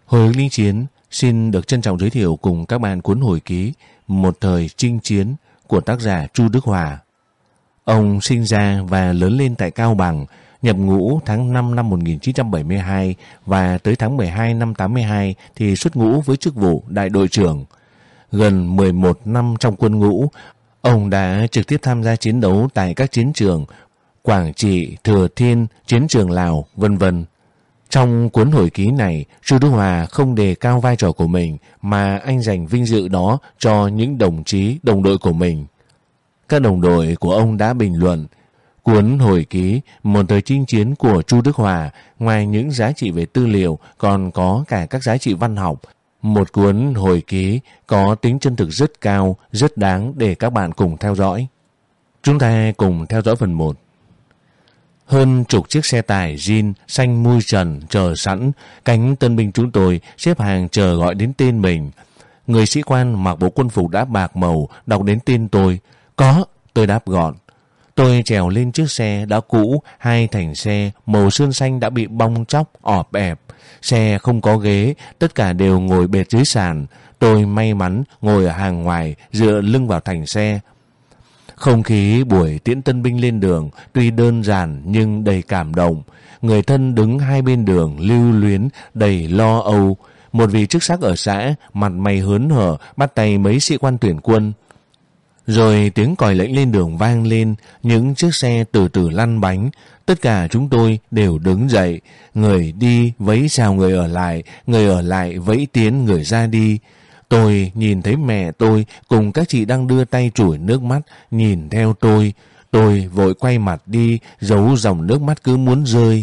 Hồi ức lính chiến xin được trân trọng giới thiệu cùng các bạn cuốn hồi ký Một thời chinh chiến của tác giả Chu Đức Hòa. Ông sinh ra và lớn lên tại Cao Bằng, nhập ngũ tháng 5 năm 1972 và tới tháng 12 năm 82 thì xuất ngũ với chức vụ đại đội trưởng. Gần 11 năm trong quân ngũ, ông đã trực tiếp tham gia chiến đấu tại các chiến trường Quảng Trị, Thừa Thiên, chiến trường Lào, vân vân. Trong cuốn hồi ký này, Chu Đức Hòa không đề cao vai trò của mình mà anh dành vinh dự đó cho những đồng chí, đồng đội của mình. Các đồng đội của ông đã bình luận, cuốn hồi ký Một thời chinh chiến của Chu Đức Hòa ngoài những giá trị về tư liệu còn có cả các giá trị văn học. Một cuốn hồi ký có tính chân thực rất cao, rất đáng để các bạn cùng theo dõi. Chúng ta cùng theo dõi phần 1. Hơn chục chiếc xe tải jean xanh mui trần chờ sẵn, cánh tân binh chúng tôi xếp hàng chờ gọi đến tên mình. Người sĩ quan mặc bộ quân phục đã bạc màu đọc đến tên tôi. Có, tôi đáp gọn. Tôi trèo lên chiếc xe đã cũ, hai thành xe màu sơn xanh đã bị bong tróc, ọp ẹp. Xe không có ghế, tất cả đều ngồi bệt dưới sàn. Tôi may mắn ngồi ở hàng ngoài, dựa lưng vào thành xe. Không khí buổi tiễn tân binh lên đường tuy đơn giản nhưng đầy cảm động. Người thân đứng hai bên đường lưu luyến đầy lo âu. Một vị chức sắc ở xã mặt mày hớn hở bắt tay mấy sĩ quan tuyển quân. Rồi tiếng còi lệnh lên đường vang lên, những chiếc xe từ từ lăn bánh. Tất cả chúng tôi đều đứng dậy, người đi vẫy chào người ở lại vẫy tiến người ra đi. Tôi nhìn thấy mẹ tôi cùng các chị đang đưa tay trủi nước mắt nhìn theo tôi. Tôi vội quay mặt đi, giấu dòng nước mắt cứ muốn rơi.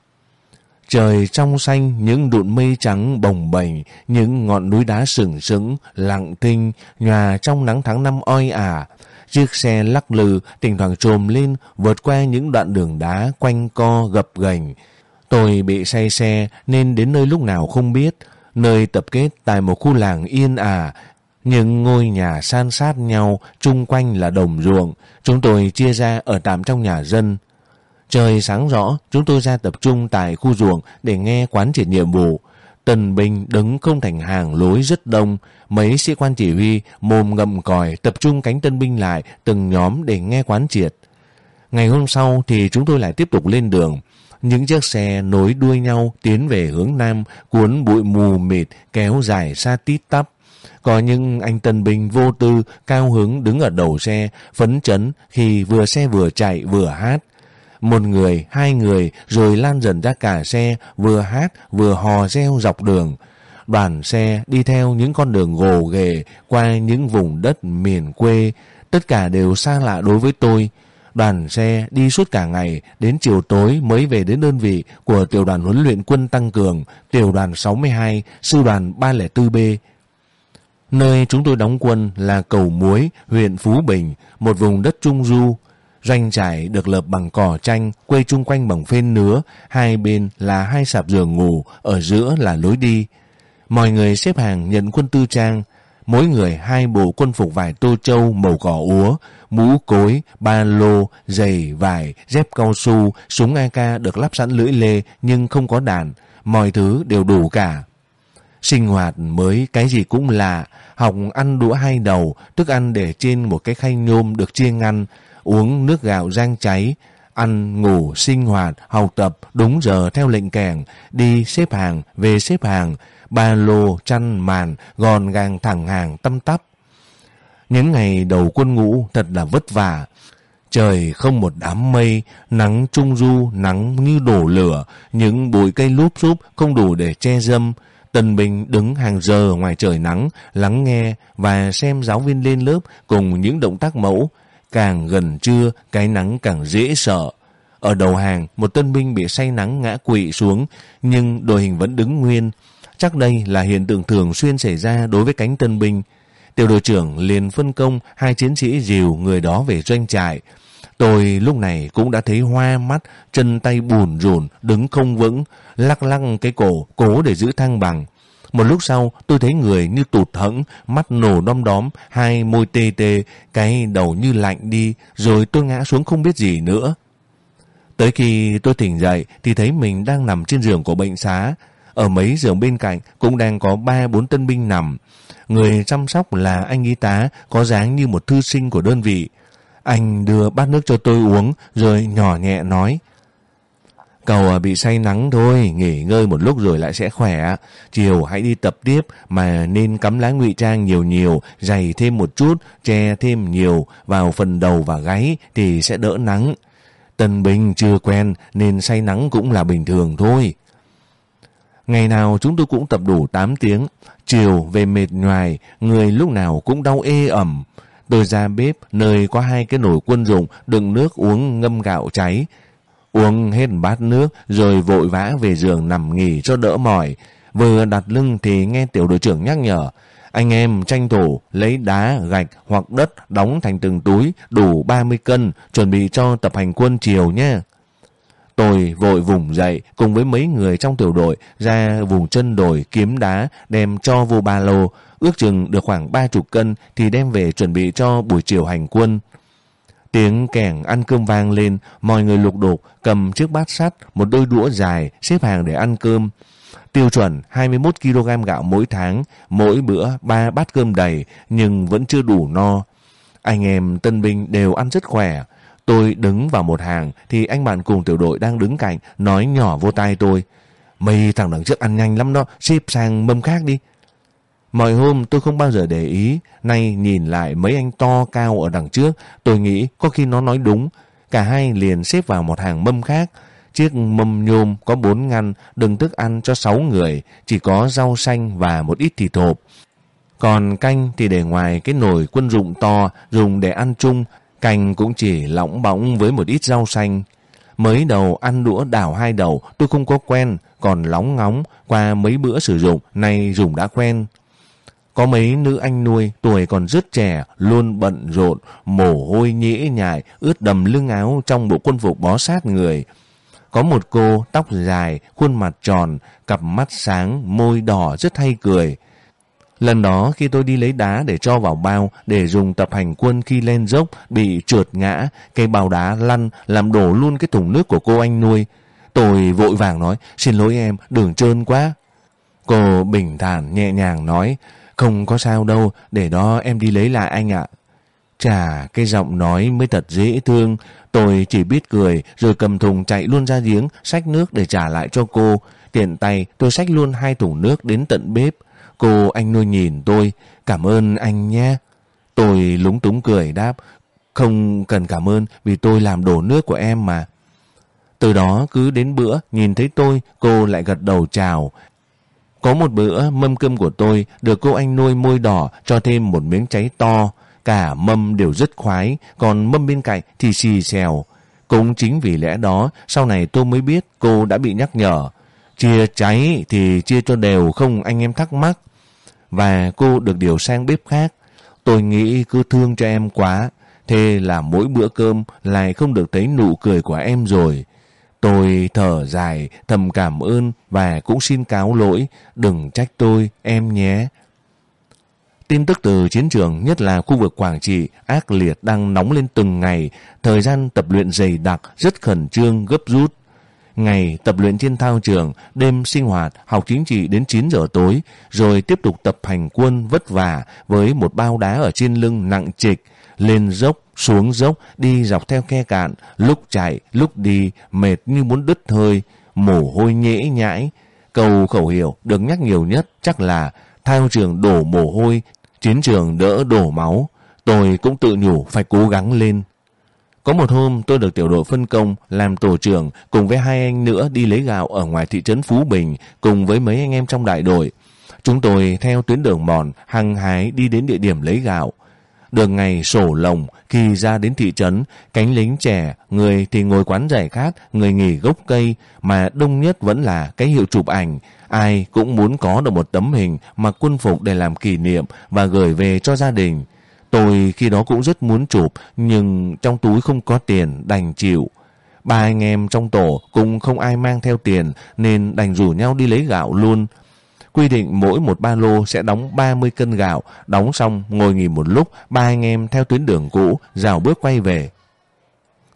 Trời trong xanh, những đụn mây trắng bồng bềnh, những ngọn núi đá sừng sững, lặng thinh, nhòa trong nắng tháng năm oi ả. Chiếc xe lắc lư, thỉnh thoảng trồm lên, vượt qua những đoạn đường đá quanh co gập ghềnh. Tôi bị say xe nên đến nơi lúc nào không biết. Nơi tập kết tại một khu làng yên ả, những ngôi nhà san sát nhau, chung quanh là đồng ruộng. Chúng tôi chia ra ở tạm trong nhà dân. Trời sáng rõ, chúng tôi ra tập trung tại khu ruộng để nghe quán triệt nhiệm vụ. Tân binh đứng không thành hàng lối rất đông. Mấy sĩ quan chỉ huy mồm ngậm còi tập trung cánh tân binh lại từng nhóm để nghe quán triệt. Ngày hôm sau thì chúng tôi lại tiếp tục lên đường. Những chiếc xe nối đuôi nhau tiến về hướng nam, cuốn bụi mù mịt kéo dài xa tít tắp. Có những anh tân binh vô tư, cao hứng đứng ở đầu xe, phấn chấn khi vừa xe vừa chạy vừa hát. Một người, hai người rồi lan dần ra cả xe, vừa hát vừa hò reo dọc đường. Đoàn xe đi theo những con đường gồ ghề qua những vùng đất miền quê, tất cả đều xa lạ đối với tôi. Đoàn xe đi suốt cả ngày, đến chiều tối mới về đến đơn vị của tiểu đoàn huấn luyện quân tăng cường, tiểu đoàn 62, sư đoàn 304B. Nơi chúng tôi đóng quân là Cầu Muối, huyện Phú Bình, một vùng đất trung du. Doanh trại được lợp bằng cỏ tranh, quây chung quanh bằng phên nứa, hai bên là hai sạp giường ngủ, ở giữa là lối đi. Mọi người xếp hàng nhận quân tư trang, mỗi người hai bộ quân phục vải tô châu màu cỏ úa, mũ cối, ba lô, giày, vải, dép cao su, súng AK được lắp sẵn lưỡi lê nhưng không có đạn, mọi thứ đều đủ cả. Sinh hoạt mới cái gì cũng lạ, học ăn đũa hai đầu, thức ăn để trên một cái khay nhôm được chia ngăn, uống nước gạo rang cháy, ăn, ngủ, sinh hoạt, học tập đúng giờ theo lệnh kèng, đi xếp hàng, về xếp hàng, ba lô, chăn, màn, gòn gàng thẳng hàng tăm tắp. Những ngày đầu quân ngũ thật là vất vả. Trời không một đám mây, nắng trung du, nắng như đổ lửa, những bụi cây lúp xúp không đủ để che râm. Tân binh đứng hàng giờ ngoài trời nắng, lắng nghe và xem giáo viên lên lớp cùng những động tác mẫu. Càng gần trưa, cái nắng càng dễ sợ. Ở đầu hàng, một tân binh bị say nắng ngã quỵ xuống, nhưng đội hình vẫn đứng nguyên. Chắc đây là hiện tượng thường xuyên xảy ra đối với cánh tân binh. Tiểu đội trưởng liền phân công hai chiến sĩ dìu người đó về doanh trại. Tôi lúc này cũng đã thấy hoa mắt, chân tay bùn rùn, đứng không vững, lắc lắc cái cổ, cố để giữ thăng bằng. Một lúc sau tôi thấy người như tụt hẫng, mắt nổ đom đóm, hai môi tê tê, cái đầu như lạnh đi, rồi tôi ngã xuống không biết gì nữa. Tới khi tôi tỉnh dậy thì thấy mình đang nằm trên giường của bệnh xá. Ở mấy giường bên cạnh cũng đang có 3-4 tân binh nằm. Người chăm sóc là anh y tá có dáng như một thư sinh của đơn vị. Anh đưa bát nước cho tôi uống rồi nhỏ nhẹ nói: "Cậu bị say nắng thôi, nghỉ ngơi một lúc rồi lại sẽ khỏe. Chiều hãy đi tập tiếp mà nên cắm lá ngụy trang nhiều nhiều, dày thêm một chút, che thêm nhiều vào phần đầu và gáy thì sẽ đỡ nắng. Tân binh chưa quen nên say nắng cũng là bình thường thôi." Ngày nào chúng tôi cũng tập đủ 8 tiếng, chiều về mệt nhoài, người lúc nào cũng đau ê ẩm. Tôi ra bếp nơi có 2 cái nồi quân dụng đựng nước uống ngâm gạo cháy. Uống hết bát nước rồi vội vã về giường nằm nghỉ cho đỡ mỏi. Vừa đặt lưng thì nghe tiểu đội trưởng nhắc nhở: "Anh em tranh thủ lấy đá, gạch hoặc đất đóng thành từng túi đủ 30 cân, chuẩn bị cho tập hành quân chiều nhé." Tôi vội vùng dậy cùng với mấy người trong tiểu đội ra vùng chân đồi kiếm đá đem cho vô ba lô, ước chừng được khoảng 30 cân thì đem về chuẩn bị cho buổi chiều hành quân. Tiếng kèn ăn cơm vang lên, mọi người lục đục cầm chiếc bát sắt, một đôi đũa dài xếp hàng để ăn cơm. Tiêu chuẩn 21 kg gạo mỗi tháng, mỗi bữa 3 bát cơm đầy nhưng vẫn chưa đủ no. Anh em tân binh đều ăn rất khỏe. Tôi đứng vào một hàng thì anh bạn cùng tiểu đội đang đứng cạnh nói nhỏ vô tai tôi: "Mấy thằng đằng trước ăn nhanh lắm đó, xếp sang mâm khác đi." Mọi hôm tôi không bao giờ để ý, nay nhìn lại mấy anh to cao ở đằng trước, tôi nghĩ có khi nó nói đúng. Cả hai liền xếp vào một hàng mâm khác. Chiếc mâm nhôm có 4 ngăn đựng thức ăn cho 6 người, chỉ có rau xanh và một ít thịt hộp. Còn canh thì để ngoài cái nồi quân dụng to dùng để ăn chung, canh cũng chỉ lỏng bóng với một ít rau xanh. Mới đầu ăn đũa đảo 2 đầu tôi không có quen, còn lóng ngóng qua mấy bữa sử dụng, nay dùng đã quen. Có mấy nữ anh nuôi tuổi còn rất trẻ, luôn bận rộn, mồ hôi nhễ nhại, ướt đầm lưng áo trong bộ quân phục bó sát người. Có một cô tóc dài, khuôn mặt tròn, cặp mắt sáng, môi đỏ rất hay cười. Lần đó khi tôi đi lấy đá để cho vào bao để dùng tập hành quân khi lên dốc bị trượt ngã, cái bao đá lăn làm đổ luôn cái thùng nước của cô anh nuôi. Tôi vội vàng nói: "Xin lỗi em, đường trơn quá." Cô bình thản nhẹ nhàng nói: "Không có sao đâu, để đó em đi lấy lại anh ạ." Chà, cái giọng nói mới thật dễ thương. Tôi chỉ biết cười rồi cầm thùng chạy luôn ra giếng xách nước để trả lại cho cô. Tiện tay tôi xách luôn 2 thùng nước đến tận bếp. Cô anh nuôi nhìn tôi: "Cảm ơn anh nhé." Tôi lúng túng cười đáp: "Không cần cảm ơn, vì tôi làm đổ nước của em mà." Từ đó cứ đến bữa nhìn thấy tôi, cô lại gật đầu chào. Có một bữa mâm cơm của tôi được cô anh nuôi môi đỏ cho thêm một miếng cháy to. Cả mâm đều rất khoái, còn mâm bên cạnh thì xì xèo. Cũng chính vì lẽ đó sau này tôi mới biết cô đã bị nhắc nhở: "Chia cháy thì chia cho đều, không anh em thắc mắc." Và cô được điều sang bếp khác. Tôi nghĩ cứ thương cho em quá, thế là mỗi bữa cơm lại không được thấy nụ cười của em rồi. Tôi thở dài, thầm cảm ơn và cũng xin cáo lỗi, đừng trách tôi em nhé. Tin tức từ chiến trường, nhất là khu vực Quảng Trị, ác liệt đang nóng lên từng ngày, thời gian tập luyện dày đặc, rất khẩn trương, gấp rút. Ngày tập luyện trên thao trường, đêm sinh hoạt, học chính trị đến 9 giờ tối, rồi tiếp tục tập hành quân vất vả với một bao đá ở trên lưng nặng trịch, lên dốc, xuống dốc, đi dọc theo khe cạn, lúc chạy, lúc đi, mệt như muốn đứt hơi, mồ hôi nhễ nhãi. Câu khẩu hiệu được nhắc nhiều nhất chắc là thao trường đổ mồ hôi, chiến trường đỡ đổ máu. Tôi cũng tự nhủ phải cố gắng lên. Có một hôm tôi được tiểu đội phân công làm tổ trưởng cùng với 2 anh nữa đi lấy gạo ở ngoài thị trấn Phú Bình cùng với mấy anh em trong đại đội. Chúng tôi theo tuyến đường mòn hăng hái đi đến địa điểm lấy gạo. Đường ngày sổ lồng, khi ra đến thị trấn, cánh lính trẻ, người thì ngồi quán giải khát, người nghỉ gốc cây, mà đông nhất vẫn là cái hiệu chụp ảnh. Ai cũng muốn có được một tấm hình mặc quân phục để làm kỷ niệm và gửi về cho gia đình. Tôi khi đó cũng rất muốn chụp, nhưng trong túi không có tiền, đành chịu. 3 anh em trong tổ cũng không ai mang theo tiền nên đành rủ nhau đi lấy gạo luôn. Quy định mỗi một ba lô sẽ đóng 30 cân gạo, đóng xong ngồi nghỉ một lúc, 3 anh em theo tuyến đường cũ rào bước quay về.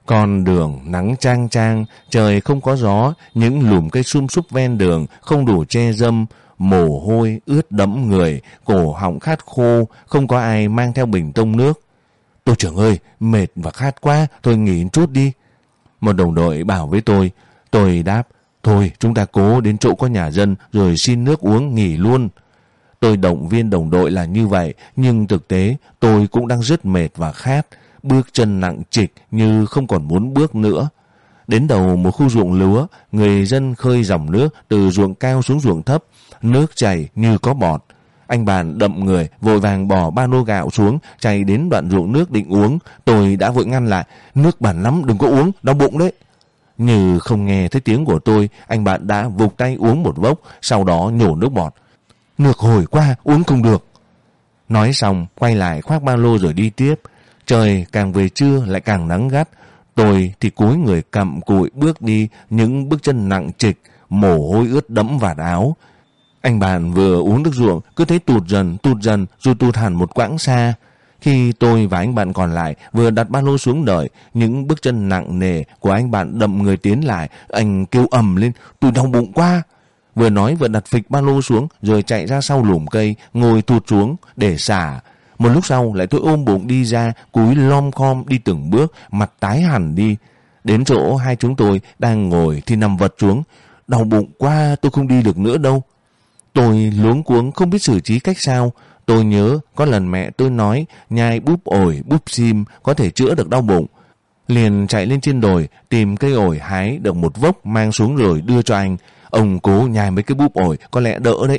Con đường nắng chang chang, trời không có gió, những lùm cây sum súp ven đường không đủ che râm, mồ hôi ướt đẫm người, cổ họng khát khô, không có ai mang theo bình tông nước. Tôi trưởng ơi, mệt và khát quá, tôi nghỉ chút đi. Một đồng đội bảo với tôi đáp, thôi chúng ta cố đến chỗ có nhà dân rồi xin nước uống nghỉ luôn. Tôi động viên đồng đội là như vậy, nhưng thực tế tôi cũng đang rất mệt và khát, bước chân nặng trịch như không còn muốn bước nữa. Đến đầu một khu ruộng lúa, người dân khơi dòng nước từ ruộng cao xuống ruộng thấp, nước chảy như có bọt. Anh bạn đậm người vội vàng bỏ ba lô gạo xuống, chạy đến đoạn ruộng nước định uống. Tôi đã vội ngăn lại, nước bẩn lắm đừng có uống, đau bụng đấy. Như không nghe thấy tiếng của tôi, anh bạn đã vụt tay uống một vốc, sau đó nhổ nước bọt. Nước hồi quá, uống không được. Nói xong, quay lại khoác ba lô rồi đi tiếp. Trời càng về trưa lại càng nắng gắt. Tôi thì cúi người cặm cụi bước đi, những bước chân nặng trịch, mồ hôi ướt đẫm vạt áo. Anh bạn vừa uống nước ruộng, cứ thấy tụt dần, rồi tụt hẳn một quãng xa. Khi tôi và anh bạn còn lại vừa đặt ba lô xuống đợi, những bước chân nặng nề của anh bạn đậm người tiến lại, anh kêu ầm lên, tôi đau bụng quá. Vừa nói vừa đặt phịch ba lô xuống, rồi chạy ra sau lùm cây, ngồi thụt xuống để xả. Một lúc sau lại tôi ôm bụng đi ra, cúi lom khom đi từng bước, mặt tái hẳn đi. Đến chỗ hai chúng tôi đang ngồi thì nằm vật xuống. Đau bụng quá, tôi không đi được nữa đâu. Tôi luống cuống không biết xử trí cách sao. Tôi nhớ có lần mẹ tôi nói nhai búp ổi, búp sim có thể chữa được đau bụng. Liền chạy lên trên đồi tìm cây ổi hái được một vốc mang xuống rồi đưa cho anh. Ông cố nhai mấy cái búp ổi có lẽ đỡ đấy.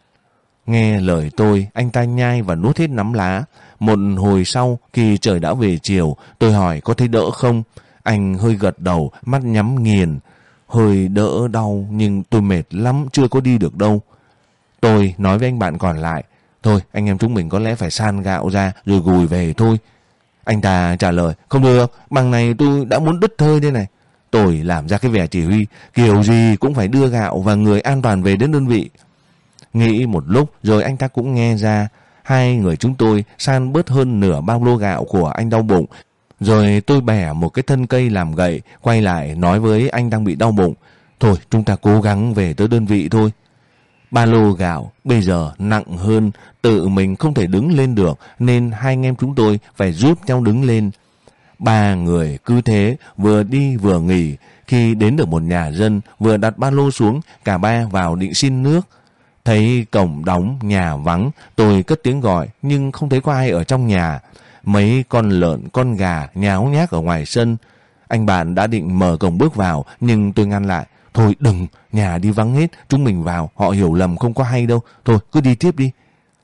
Nghe lời tôi, anh ta nhai và nuốt hết nắm lá. Một hồi sau, khi trời đã về chiều, tôi hỏi có thấy đỡ không? Anh hơi gật đầu, mắt nhắm nghiền. Hơi đỡ đau nhưng tôi mệt lắm, chưa có đi được đâu. Tôi nói với anh bạn còn lại, thôi anh em chúng mình có lẽ phải san gạo ra rồi gùi về thôi. Anh ta trả lời, không được, bằng này tôi đã muốn đứt hơi đây này. Tôi làm ra cái vẻ chỉ huy, kiểu gì cũng phải đưa gạo và người an toàn về đến đơn vị. Nghĩ một lúc rồi anh ta cũng nghe ra. Hai người chúng tôi san bớt hơn nửa bao lô gạo của anh đau bụng. Rồi tôi bẻ một cái thân cây làm gậy, quay lại nói với anh đang bị đau bụng, thôi chúng ta cố gắng về tới đơn vị thôi. Ba lô gạo bây giờ nặng hơn, tự mình không thể đứng lên được nên hai anh em chúng tôi phải giúp nhau đứng lên. Ba người cứ thế vừa đi vừa nghỉ. Khi đến được một nhà dân, vừa đặt ba lô xuống, cả ba vào định xin nước. Thấy cổng đóng, nhà vắng, tôi cất tiếng gọi nhưng không thấy có ai ở trong nhà. Mấy con lợn, con gà nháo nhác ở ngoài sân. Anh bạn đã định mở cổng bước vào nhưng tôi ngăn lại. Thôi đừng, nhà đi vắng hết, chúng mình vào, họ hiểu lầm không có hay đâu. Thôi cứ đi tiếp đi.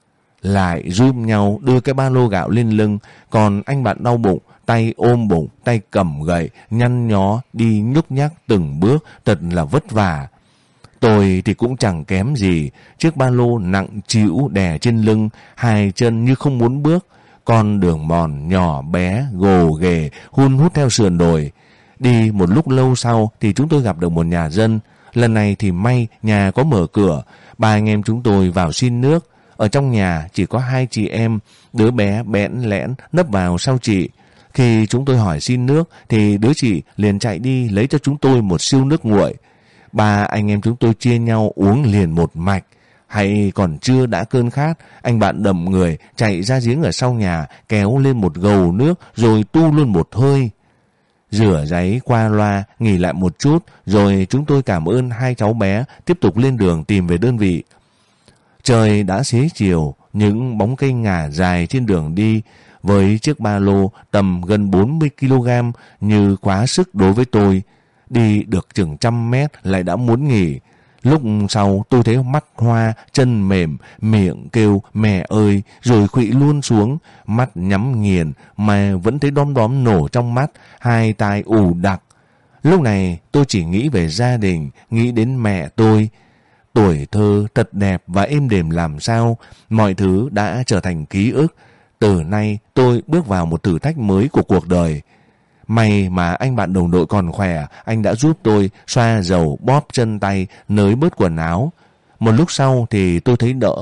Lại giúp nhau đưa cái ba lô gạo lên lưng, còn anh bạn đau bụng, tay ôm bụng, tay cầm gậy, nhăn nhó, đi nhúc nhác từng bước, thật là vất vả. Tôi thì cũng chẳng kém gì, chiếc ba lô nặng trĩu đè trên lưng, hai chân như không muốn bước, con đường mòn nhỏ bé, gồ ghề, hun hút theo sườn đồi. Đi một lúc lâu sau thì chúng tôi gặp được một nhà dân. Lần này thì may nhà có mở cửa, ba anh em chúng tôi vào xin nước. Ở trong nhà chỉ có hai chị em, đứa bé bẽn lẽn nấp vào sau chị. Khi chúng tôi hỏi xin nước thì đứa chị liền chạy đi lấy cho chúng tôi một siêu nước nguội. Ba anh em chúng tôi chia nhau uống liền một mạch. Hay còn chưa đã cơn khát, anh bạn đầm người chạy ra giếng ở sau nhà, kéo lên một gầu nước rồi tu luôn một hơi. Rửa ráy qua loa, nghỉ lại một chút, rồi chúng tôi cảm ơn hai cháu bé, tiếp tục lên đường tìm về đơn vị. Trời đã xế chiều, những bóng cây ngả dài trên đường đi, với chiếc ba lô tầm gần 40 kg như quá sức đối với tôi. Đi được chừng 100 mét lại đã muốn nghỉ. Lúc sau tôi thấy mắt hoa, chân mềm, miệng kêu mẹ ơi, rồi khuỵu luôn xuống, mắt nhắm nghiền mà vẫn thấy đom đóm nổ trong mắt, hai tai ù đặc. Lúc này tôi chỉ nghĩ về gia đình, nghĩ đến mẹ tôi. Tuổi thơ thật đẹp và êm đềm làm sao, mọi thứ đã trở thành ký ức. Từ nay tôi bước vào một thử thách mới của cuộc đời. May mà anh bạn đồng đội còn khỏe, anh đã giúp tôi xoa dầu, bóp chân tay, nới bớt quần áo. Một lúc sau thì tôi thấy đỡ.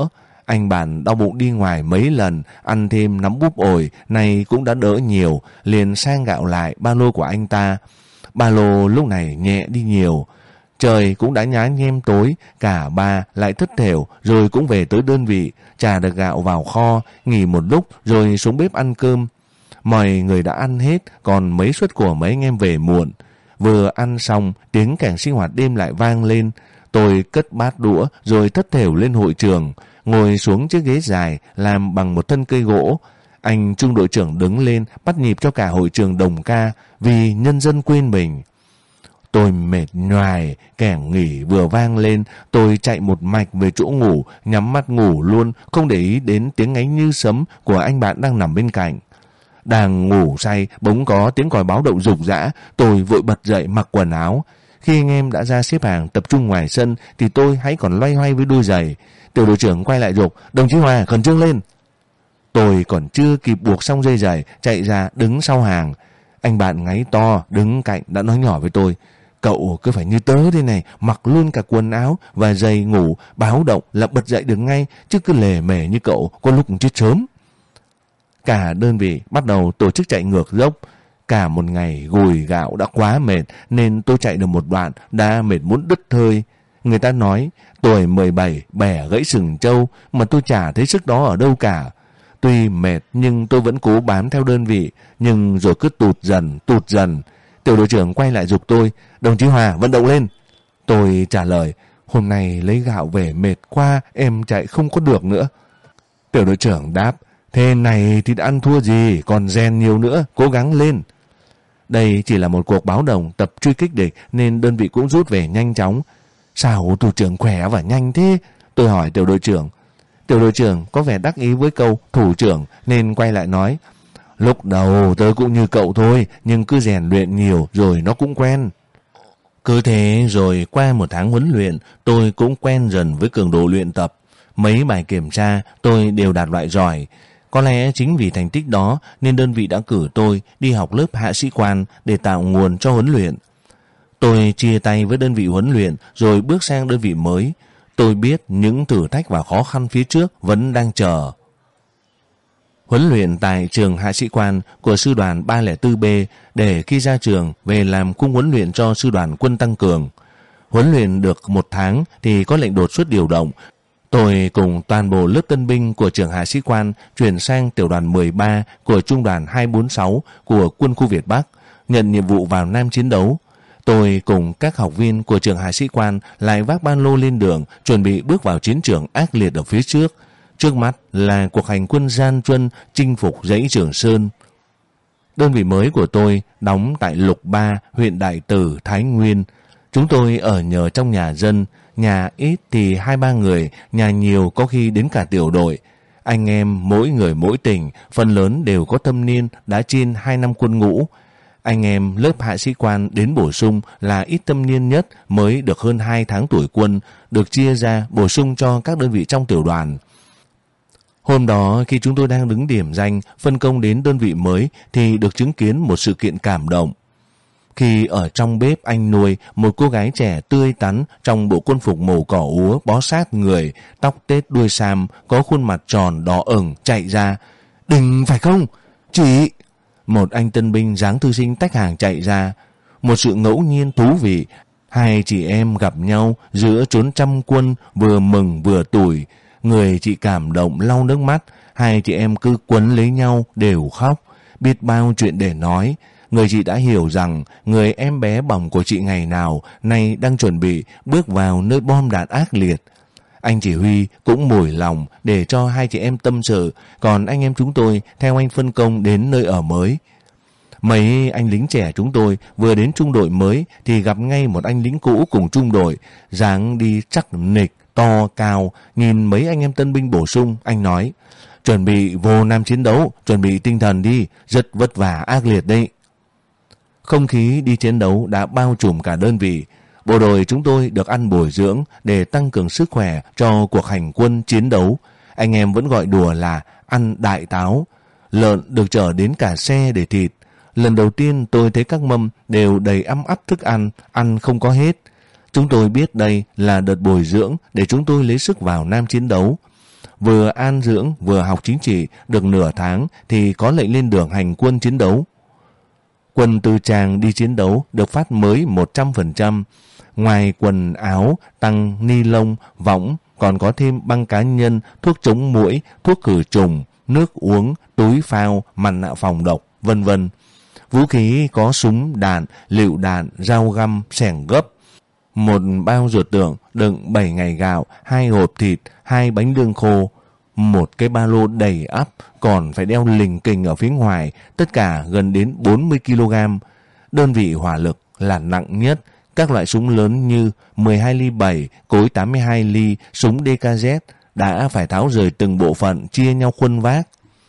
Anh bạn đau bụng đi ngoài mấy lần, ăn thêm nắm búp ổi, nay cũng đã đỡ nhiều, liền sang gạo lại ba lô của anh ta. Ba lô lúc này nhẹ đi nhiều. Trời cũng đã nhá nhem tối, cả ba lại thất thểu rồi cũng về tới đơn vị, trà được gạo vào kho, nghỉ một lúc rồi xuống bếp ăn cơm. Mọi người đã ăn hết, còn mấy suất của mấy anh em về muộn. Vừa ăn xong, tiếng kèn sinh hoạt đêm lại vang lên. Tôi cất bát đũa rồi thất thểu lên hội trường, ngồi xuống chiếc ghế dài làm bằng một thân cây gỗ. Anh trung đội trưởng đứng lên bắt nhịp cho cả hội trường đồng ca vì nhân dân quên mình. Tôi mệt nhoài, kẻng nghỉ vừa vang lên, tôi chạy một mạch về chỗ ngủ, nhắm mắt ngủ luôn, không để ý đến tiếng ngáy như sấm của anh bạn đang nằm bên cạnh. Đang ngủ say, bỗng có tiếng còi báo động rục rã, tôi vội bật dậy mặc quần áo. Khi anh em đã ra xếp hàng tập trung ngoài sân thì tôi hãy còn loay hoay với đôi giày. Tiểu đội trưởng quay lại giục, đồng chí Hòa khẩn trương lên. Tôi còn chưa kịp buộc xong dây giày, chạy ra đứng sau hàng. Anh bạn ngáy to đứng cạnh đã nói nhỏ với tôi, cậu cứ phải như tớ đây này, mặc luôn cả quần áo và giày ngủ, báo động là bật dậy được ngay, chứ cứ lề mề như cậu có lúc chết sớm. Cả đơn vị bắt đầu tổ chức chạy ngược dốc. Cả một ngày gùi gạo đã quá mệt nên tôi chạy được một đoạn đã mệt muốn đứt hơi. Người ta nói tuổi 17 bẻ gãy sừng trâu, mà tôi chả thấy sức đó ở đâu cả. Tuy mệt nhưng tôi vẫn cố bám theo đơn vị, nhưng rồi cứ tụt dần. Tiểu đội trưởng quay lại giục tôi, đồng chí Hòa vận động lên. Tôi trả lời, hôm nay lấy gạo về mệt quá, em chạy không có được nữa. Tiểu đội trưởng đáp, thế này thì đã ăn thua gì, còn rèn nhiều nữa, cố gắng lên. Đây chỉ là một cuộc báo động tập truy kích địch nên đơn vị cũng rút về nhanh chóng. Sao thủ trưởng khỏe và nhanh thế? Tôi hỏi tiểu đội trưởng. Tiểu đội trưởng có vẻ đắc ý với câu thủ trưởng nên quay lại nói, lúc đầu tớ cũng như cậu thôi, nhưng cứ rèn luyện nhiều rồi nó cũng quen. Cứ thế rồi qua một tháng huấn luyện, tôi cũng quen dần với cường độ luyện tập. Mấy bài kiểm tra tôi đều đạt loại giỏi. Có lẽ chính vì thành tích đó nên đơn vị đã cử tôi đi học lớp hạ sĩ quan để tạo nguồn cho huấn luyện. Tôi chia tay với đơn vị huấn luyện rồi bước sang đơn vị mới. Tôi biết những thử thách và khó khăn phía trước vẫn đang chờ. Huấn luyện tại trường hạ sĩ quan của sư đoàn 304B để khi ra trường về làm cung huấn luyện cho sư đoàn quân tăng cường. Huấn luyện được một tháng thì có lệnh đột xuất điều động. Tôi cùng toàn bộ lớp tân binh của trường hạ sĩ quan chuyển sang tiểu đoàn 13 của trung đoàn 246 của quân khu Việt Bắc, nhận nhiệm vụ vào Nam chiến đấu. Tôi cùng các học viên của trường hạ sĩ quan lại vác ba lô lên đường, chuẩn bị bước vào chiến trường ác liệt ở phía trước. Trước mắt là cuộc hành quân gian truân chinh phục dãy Trường Sơn. Đơn vị mới của tôi đóng tại Lục Ba, huyện Đại Từ, Thái Nguyên. Chúng tôi ở nhờ trong nhà dân, nhà ít thì 2-3 người, nhà nhiều có khi đến cả tiểu đội. Anh em mỗi người mỗi tỉnh, phần lớn đều có thâm niên đã trên 2 năm quân ngũ. Anh em lớp hạ sĩ quan đến bổ sung là ít thâm niên nhất mới được hơn 2 tháng tuổi quân, được chia ra bổ sung cho các đơn vị trong tiểu đoàn. Hôm đó khi chúng tôi đang đứng điểm danh phân công đến đơn vị mới thì được chứng kiến một sự kiện cảm động. Khi ở trong bếp anh nuôi một cô gái trẻ tươi tắn trong bộ quân phục màu cỏ úa bó sát người, tóc tết đuôi sam, có khuôn mặt tròn đỏ ửng chạy ra. Đừng phải không? Chị! Một anh tân binh dáng thư sinh tách hàng chạy ra. Một sự ngẫu nhiên thú vị. Hai chị em gặp nhau giữa chốn trăm quân, vừa mừng vừa tủi. Người chị cảm động lau nước mắt, hai chị em cứ quấn lấy nhau đều khóc. Biết bao chuyện để nói. Người chị đã hiểu rằng người em bé bỏng của chị ngày nào nay đang chuẩn bị bước vào nơi bom đạn ác liệt. Anh chỉ huy cũng mủi lòng để cho hai chị em tâm sự, còn anh em chúng tôi theo anh phân công đến nơi ở mới. Mấy anh lính trẻ chúng tôi vừa đến trung đội mới thì gặp ngay một anh lính cũ cùng trung đội, dáng đi chắc nịch, to cao, nhìn mấy anh em tân binh bổ sung, anh nói, chuẩn bị vô Nam chiến đấu, chuẩn bị tinh thần đi, rất vất vả ác liệt đấy. Không khí đi chiến đấu đã bao trùm cả đơn vị. Bộ đội chúng tôi được ăn bồi dưỡng để tăng cường sức khỏe cho cuộc hành quân chiến đấu. Anh em vẫn gọi đùa là ăn đại táo. Lợn được chở đến cả xe để thịt. Lần đầu tiên tôi thấy các mâm đều đầy ăm ắp thức ăn, ăn không có hết. Chúng tôi biết đây là đợt bồi dưỡng để chúng tôi lấy sức vào Nam chiến đấu. vừa an dưỡng vừa học chính trị được nửa tháng thì có lệnh lên đường hành quân chiến đấu. Quân tư trang đi chiến đấu được phát mới 100%. Ngoài quần áo, tăng ni lông, võng còn có thêm băng cá nhân, thuốc chống muỗi, thuốc khử trùng, nước uống, túi phao, mặt nạ phòng độc, vân vân. Vũ khí có súng, đạn, lựu đạn, dao găm, xẻng gấp. Một bao ruột tượng đựng 7 ngày gạo, 2 hộp thịt, 2 bánh đương khô. Một cái ba lô đầy ắp, còn phải đeo lình kình ở phía ngoài, tất cả gần đến 40 kg. Đơn vị hỏa lực là nặng nhất. Các loại súng lớn như 12 ly 7, cối 82 ly, súng DKZ đã phải tháo rời từng bộ phận chia nhau khuân vác.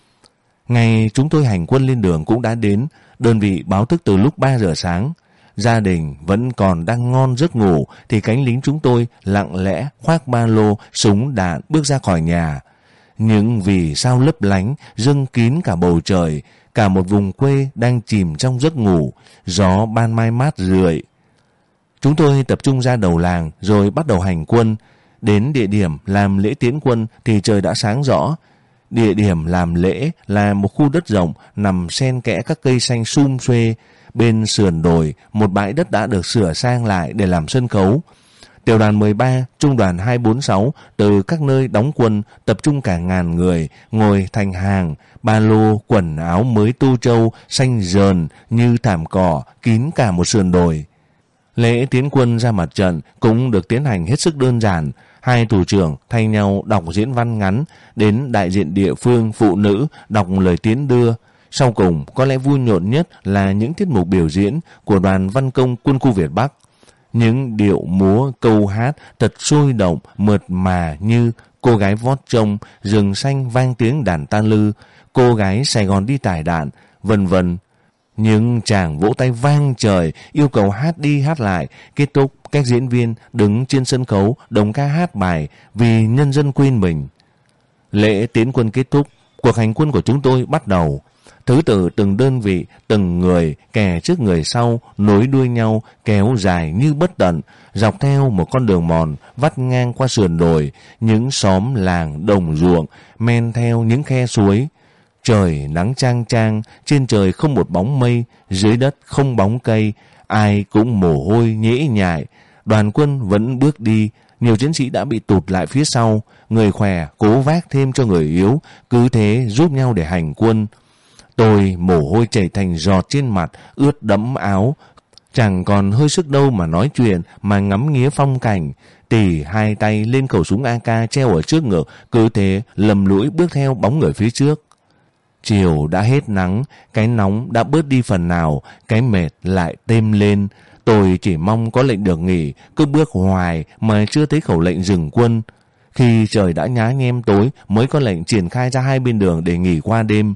Ngày chúng tôi hành quân lên đường cũng đã đến, đơn vị báo thức từ lúc 3 giờ sáng. Gia đình vẫn còn đang ngon giấc ngủ thì cánh lính chúng tôi lặng lẽ khoác ba lô, súng đạn bước ra khỏi nhà. Những vì sao lấp lánh dâng kín cả bầu trời, cả một vùng quê đang chìm trong giấc ngủ, gió ban mai mát rượi. Chúng tôi tập trung ra đầu làng rồi bắt đầu hành quân. Đến địa điểm làm lễ tiễn quân thì trời đã sáng rõ. Địa điểm làm lễ là một khu đất rộng nằm xen kẽ các cây xanh sum xuê. Bên sườn đồi, một bãi đất đã được sửa sang lại để làm sân khấu. Tiểu đoàn 13, trung đoàn 246 từ các nơi đóng quân tập trung cả ngàn người, ngồi thành hàng, ba lô, quần áo mới tu trâu, xanh rờn như thảm cỏ, kín cả một sườn đồi. Lễ tiến quân ra mặt trận cũng được tiến hành hết sức đơn giản. Hai thủ trưởng thay nhau đọc diễn văn ngắn, đến đại diện địa phương phụ nữ đọc lời tiến đưa. Sau cùng, có lẽ vui nhộn nhất là những tiết mục biểu diễn của đoàn văn công quân khu Việt Bắc. Những điệu múa, câu hát thật sôi động, mượt mà như Cô gái vót trông, Rừng xanh vang tiếng đàn ta lư, Cô gái Sài Gòn đi tải đạn, vân vân. Những chàng vỗ tay vang trời yêu cầu hát đi hát lại. Kết thúc, các diễn viên đứng trên sân khấu đồng ca hát bài Vì nhân dân quên mình. Lễ tiến quân kết thúc, cuộc hành quân của chúng tôi bắt đầu. Thứ tự từng đơn vị, từng người, kẻ trước người sau, nối đuôi nhau, kéo dài như bất tận, dọc theo một con đường mòn, vắt ngang qua sườn đồi, những xóm làng, đồng ruộng, men theo những khe suối. Trời nắng chang chang, trên trời không một bóng mây, dưới đất không bóng cây, ai cũng mồ hôi nhễ nhại. Đoàn quân vẫn bước đi, nhiều chiến sĩ đã bị tụt lại phía sau, người khỏe cố vác thêm cho người yếu, cứ thế giúp nhau để hành quân. Tôi mồ hôi chảy thành giọt trên mặt, ướt đẫm áo, chẳng còn hơi sức đâu mà nói chuyện, mà ngắm nghía phong cảnh. Tỉ hai tay lên khẩu súng AK treo ở trước ngực, cứ thế lầm lũi bước theo bóng người phía trước. Chiều đã hết nắng, cái nóng đã bớt đi phần nào, cái mệt lại thêm lên. Tôi chỉ mong có lệnh được nghỉ, cứ bước hoài mà chưa thấy khẩu lệnh dừng quân. Khi trời đã nhá nhem tối mới có lệnh triển khai ra hai bên đường để nghỉ qua đêm.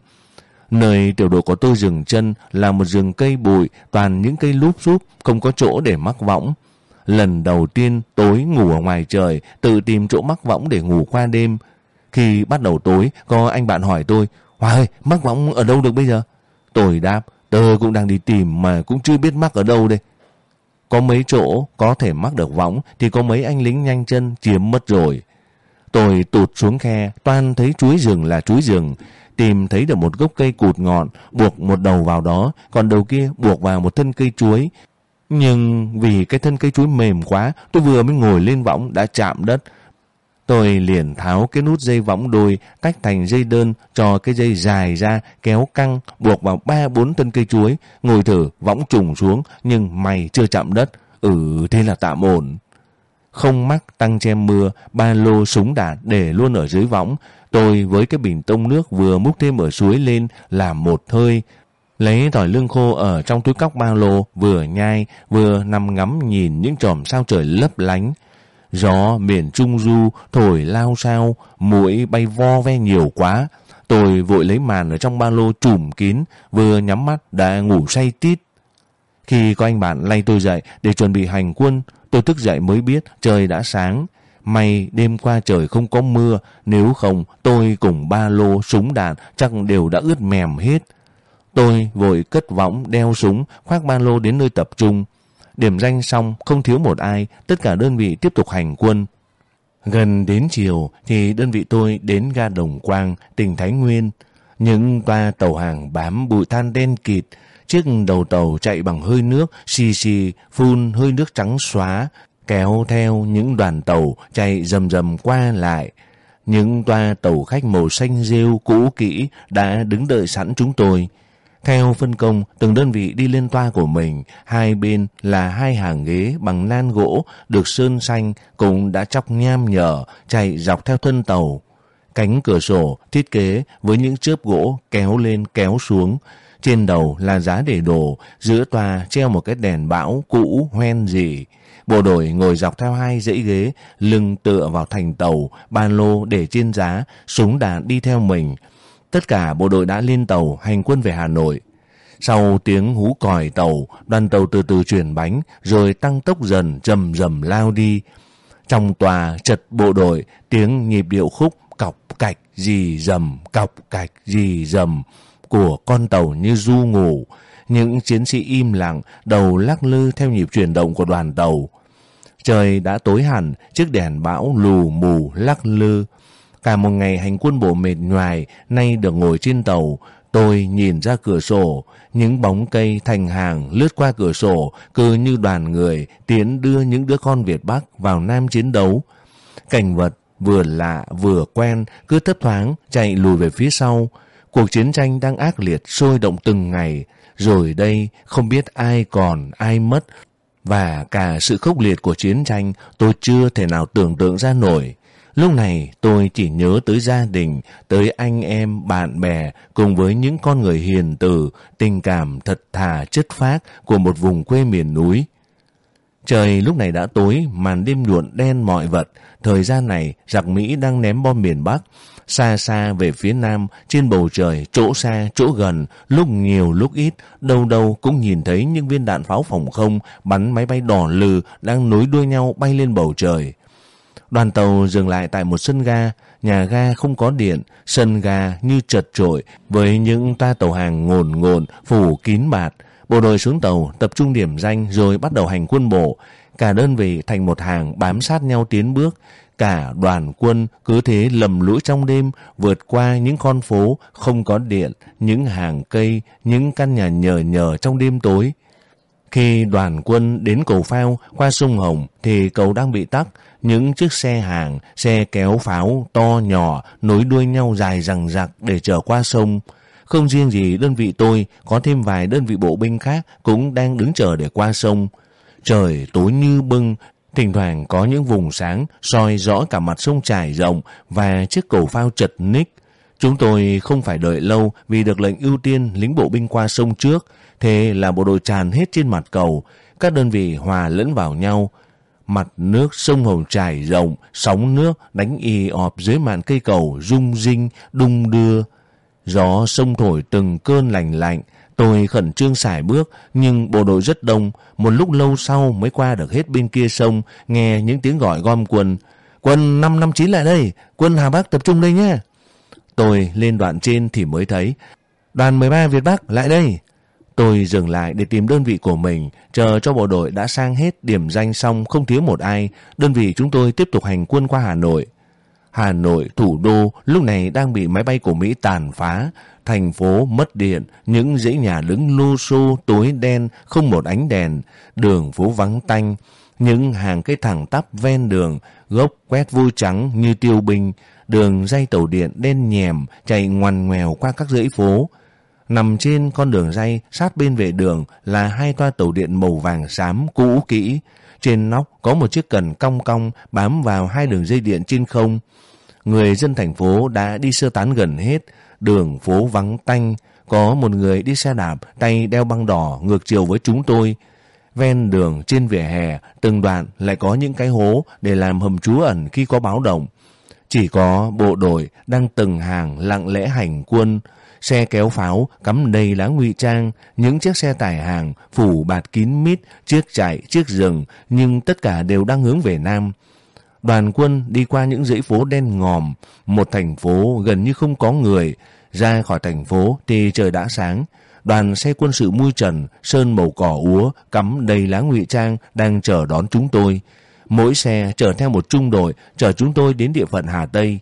Nơi tiểu đội của tôi dừng chân là một rừng cây bụi, toàn những cây lúp xúp, không có chỗ để mắc võng. Lần đầu tiên tối ngủ ở ngoài trời, tự tìm chỗ mắc võng để ngủ qua đêm. Khi bắt đầu tối, có anh bạn hỏi tôi, Hòa ơi, mắc võng ở đâu được bây giờ? Tôi đáp, tôi cũng đang đi tìm mà cũng chưa biết mắc ở đâu đây. Có mấy chỗ có thể mắc được võng thì có mấy anh lính nhanh chân chiếm mất rồi. Tôi tụt xuống khe, toan thấy chuối rừng là chuối rừng. Tìm thấy được một gốc cây cụt ngọn, buộc một đầu vào đó, còn đầu kia buộc vào một thân cây chuối. Nhưng vì cái thân cây chuối mềm quá, tôi vừa mới ngồi lên võng đã chạm đất. Tôi liền tháo cái nút dây võng đôi, tách thành dây đơn, cho cái dây dài ra, kéo căng, buộc vào 3-4 thân cây chuối. Ngồi thử, võng trùng xuống, nhưng may chưa chạm đất. Thế là tạm ổn. Không mắc tăng che mưa, ba lô súng đạn để luôn ở dưới võng. Tôi với cái bình tông nước vừa múc thêm ở suối lên làm một hơi. Lấy tỏi lương khô ở trong túi cóc ba lô, vừa nhai, vừa nằm ngắm nhìn những chòm sao trời lấp lánh. Gió miền Trung Du thổi lao sao, muỗi bay vo ve nhiều quá. Tôi vội lấy màn ở trong ba lô trùm kín, vừa nhắm mắt đã ngủ say tít. Khi có anh bạn lay tôi dậy để chuẩn bị hành quân, tôi thức dậy mới biết trời đã sáng. May đêm qua trời không có mưa, nếu không tôi cùng ba lô súng đạn chắc đều đã ướt mềm hết. Tôi vội cất võng, đeo súng, khoác ba lô đến nơi tập trung. Điểm danh xong, không thiếu một ai, tất cả đơn vị tiếp tục hành quân. Gần đến chiều thì đơn vị tôi đến ga Đồng Quang, tỉnh Thái Nguyên. Những toa tàu hàng bám bụi than đen kịt, chiếc đầu tàu chạy bằng hơi nước, xì xì phun hơi nước trắng xóa, kéo theo những đoàn tàu chạy rầm rầm qua lại. Những toa tàu khách màu xanh rêu cũ kỹ đã đứng đợi sẵn chúng tôi. Theo phân công, từng đơn vị đi lên toa của mình, hai bên là hai hàng ghế bằng nan gỗ được sơn xanh cũng đã chóc nham nhở chạy dọc theo thân tàu. Cánh cửa sổ thiết kế với những chớp gỗ kéo lên kéo xuống. Trên đầu là giá để đồ, giữa toa treo một cái đèn bão cũ hoen rỉ. Bộ đội ngồi dọc theo hai dãy ghế, lưng tựa vào thành tàu, ba lô để trên giá, súng đạn đi theo mình. Tất cả bộ đội đã lên tàu hành quân về Hà Nội. Sau tiếng hú còi tàu, đoàn tàu từ từ chuyển bánh rồi tăng tốc dần rầm rầm lao đi. Trong tòa chật bộ đội, tiếng nhịp điệu khúc cọc cạch rì rầm, cọc cạch rì rầm của con tàu như ru ngủ. Những chiến sĩ im lặng, đầu lắc lư theo nhịp chuyển động của đoàn tàu. Trời đã tối hẳn, chiếc đèn bão lù mù lắc lư. Cả một ngày hành quân bộ mệt nhoài, nay được ngồi trên tàu. Tôi nhìn ra cửa sổ, những bóng cây thành hàng lướt qua cửa sổ, cứ như đoàn người tiến đưa những đứa con Việt Bắc vào Nam chiến đấu. Cảnh vật vừa lạ vừa quen, cứ thấp thoáng chạy lùi về phía sau. Cuộc chiến tranh đang ác liệt sôi động từng ngày, rồi đây không biết ai còn ai mất, và cả sự khốc liệt của chiến tranh tôi chưa thể nào tưởng tượng ra nổi. Lúc này tôi chỉ nhớ tới gia đình, tới anh em, bạn bè cùng với những con người hiền từ, tình cảm thật thà chất phác của một vùng quê miền núi. Trời lúc này đã tối, màn đêm nhuộn đen mọi vật. Thời gian này giặc Mỹ đang ném bom miền Bắc. Xa xa về phía Nam, trên bầu trời, chỗ xa, chỗ gần, lúc nhiều lúc ít, đâu đâu cũng nhìn thấy những viên đạn pháo phòng không bắn máy bay đỏ lừ đang nối đuôi nhau bay lên bầu trời. Đoàn tàu dừng lại tại một sân ga, nhà ga không có điện, sân ga như chật chội với những toa tàu hàng ngổn ngộn phủ kín bạt. Bộ đội xuống tàu tập trung điểm danh rồi bắt đầu hành quân bộ. Cả đơn vị thành một hàng bám sát nhau tiến bước. Cả đoàn quân cứ thế lầm lũi trong đêm, vượt qua những con phố không có điện, những hàng cây, những căn nhà nhờ nhờ trong đêm tối. Khi đoàn quân đến cầu phao qua sông Hồng thì cầu đang bị tắc. Những chiếc xe hàng, xe kéo pháo to nhỏ nối đuôi nhau dài dằng dặc để chở qua sông. Không riêng gì đơn vị tôi, có thêm vài đơn vị bộ binh khác cũng đang đứng chờ để qua sông. Trời tối như bưng, thỉnh thoảng có những vùng sáng soi rõ cả mặt sông trải rộng và chiếc cầu phao chật ních. Chúng tôi không phải đợi lâu vì được lệnh ưu tiên lính bộ binh qua sông trước, thế là bộ đội tràn hết trên mặt cầu, các đơn vị hòa lẫn vào nhau. Mặt nước sông Hồng trải rộng, sóng nước đánh ì ọp dưới màn cây cầu rung rinh, đung đưa. Gió sông thổi từng cơn lành lạnh, tôi khẩn trương sải bước, nhưng bộ đội rất đông, một lúc lâu sau mới qua được hết bên kia sông, nghe những tiếng gọi gom quân. Quân 559 lại đây, quân Hà Bắc tập trung đây nhé. Tôi lên đoạn trên thì mới thấy, đoàn 13 Việt Bắc lại đây. Tôi dừng lại để tìm đơn vị của mình, chờ cho bộ đội đã sang hết điểm danh xong không thiếu một ai, đơn vị chúng tôi tiếp tục hành quân qua Hà Nội. Hà Nội, thủ đô, lúc này đang bị máy bay của Mỹ tàn phá. Thành phố mất điện, những dãy nhà đứng lô xô, tối đen, không một ánh đèn. Đường phố vắng tanh, những hàng cây thẳng tắp ven đường, gốc quét vôi trắng như tiêu binh. Đường dây tàu điện đen nhèm, chạy ngoằn ngoèo qua các dãy phố. Nằm trên con đường ray sát bên vệ đường là hai toa tàu điện màu vàng xám cũ kỹ. Trên nóc có một chiếc cần cong cong bám vào hai đường dây điện trên không. Người dân thành phố đã đi sơ tán gần hết. Đường phố vắng tanh. Có một người đi xe đạp, tay đeo băng đỏ ngược chiều với chúng tôi. Ven đường trên vỉa hè, từng đoạn lại có những cái hố để làm hầm trú ẩn khi có báo động. Chỉ có bộ đội đang từng hàng lặng lẽ hành quân. Xe kéo pháo cắm đầy lá ngụy trang, những chiếc xe tải hàng phủ bạt kín mít, chiếc chạy, chiếc dừng, nhưng tất cả đều đang hướng về Nam. Đoàn quân đi qua những dãy phố đen ngòm, một thành phố gần như không có người. Ra khỏi thành phố thì trời đã sáng. Đoàn xe quân sự mui trần, sơn màu cỏ úa, cắm đầy lá ngụy trang đang chờ đón chúng tôi. Mỗi xe chở theo một trung đội chở chúng tôi đến địa phận Hà Tây.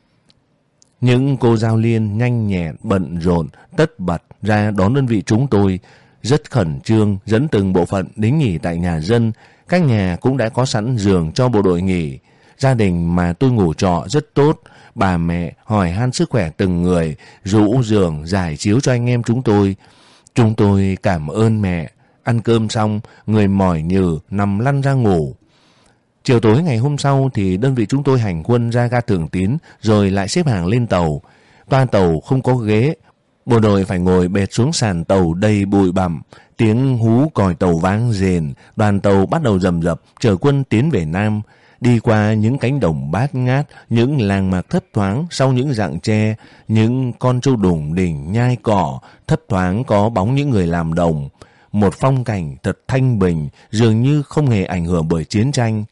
Những cô giao liên nhanh nhẹn, bận rộn, tất bật ra đón đơn vị chúng tôi, rất khẩn trương dẫn từng bộ phận đến nghỉ tại nhà dân. Các nhà cũng đã có sẵn giường cho bộ đội nghỉ. Gia đình mà tôi ngủ trọ rất tốt. Bà mẹ hỏi han sức khỏe từng người, rũ giường giải chiếu cho anh em chúng tôi. Chúng tôi cảm ơn mẹ. Ăn cơm xong, người mỏi nhừ nằm lăn ra ngủ. Chiều tối ngày hôm sau thì đơn vị chúng tôi hành quân ra ga Thường Tín rồi lại xếp hàng lên tàu. Toa tàu không có ghế, bộ đội phải ngồi bệt xuống sàn tàu đầy bụi bặm. Tiếng hú còi tàu vang rền, đoàn tàu bắt đầu rầm rập chở quân tiến về Nam. Đi qua những cánh đồng bát ngát, những làng mạc thấp thoáng sau những rặng tre, những con trâu đủng đỉnh nhai cỏ, thấp thoáng có bóng những người làm đồng. Một phong cảnh thật thanh bình, dường như không hề ảnh hưởng bởi chiến tranh.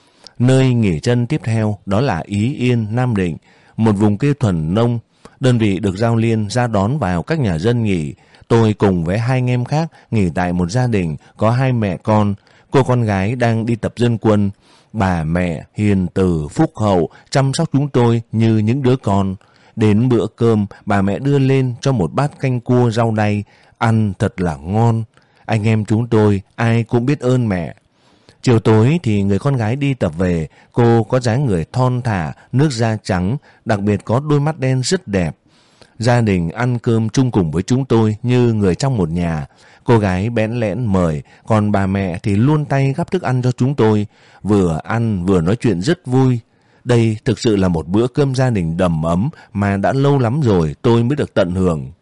Nơi nghỉ chân tiếp theo đó là Ý Yên, Nam Định, một vùng quê thuần nông. Đơn vị được giao liên ra đón vào các nhà dân nghỉ. Tôi cùng với hai anh em khác nghỉ tại một gia đình có hai mẹ con. Cô con gái đang đi tập dân quân. Bà mẹ hiền từ, phúc hậu, chăm sóc chúng tôi như những đứa con. Đến bữa cơm, bà mẹ đưa lên cho một bát canh cua rau đay, ăn thật là ngon. Anh em chúng tôi ai cũng biết ơn mẹ. Chiều tối thì người con gái đi tập về, cô có dáng người thon thả, nước da trắng, đặc biệt có đôi mắt đen rất đẹp. Gia đình ăn cơm chung cùng với chúng tôi như người trong một nhà. Cô gái bẽn lẽn mời, còn bà mẹ thì luôn tay gắp thức ăn cho chúng tôi, vừa ăn vừa nói chuyện rất vui. Đây thực sự là một bữa cơm gia đình đầm ấm mà đã lâu lắm rồi tôi mới được tận hưởng.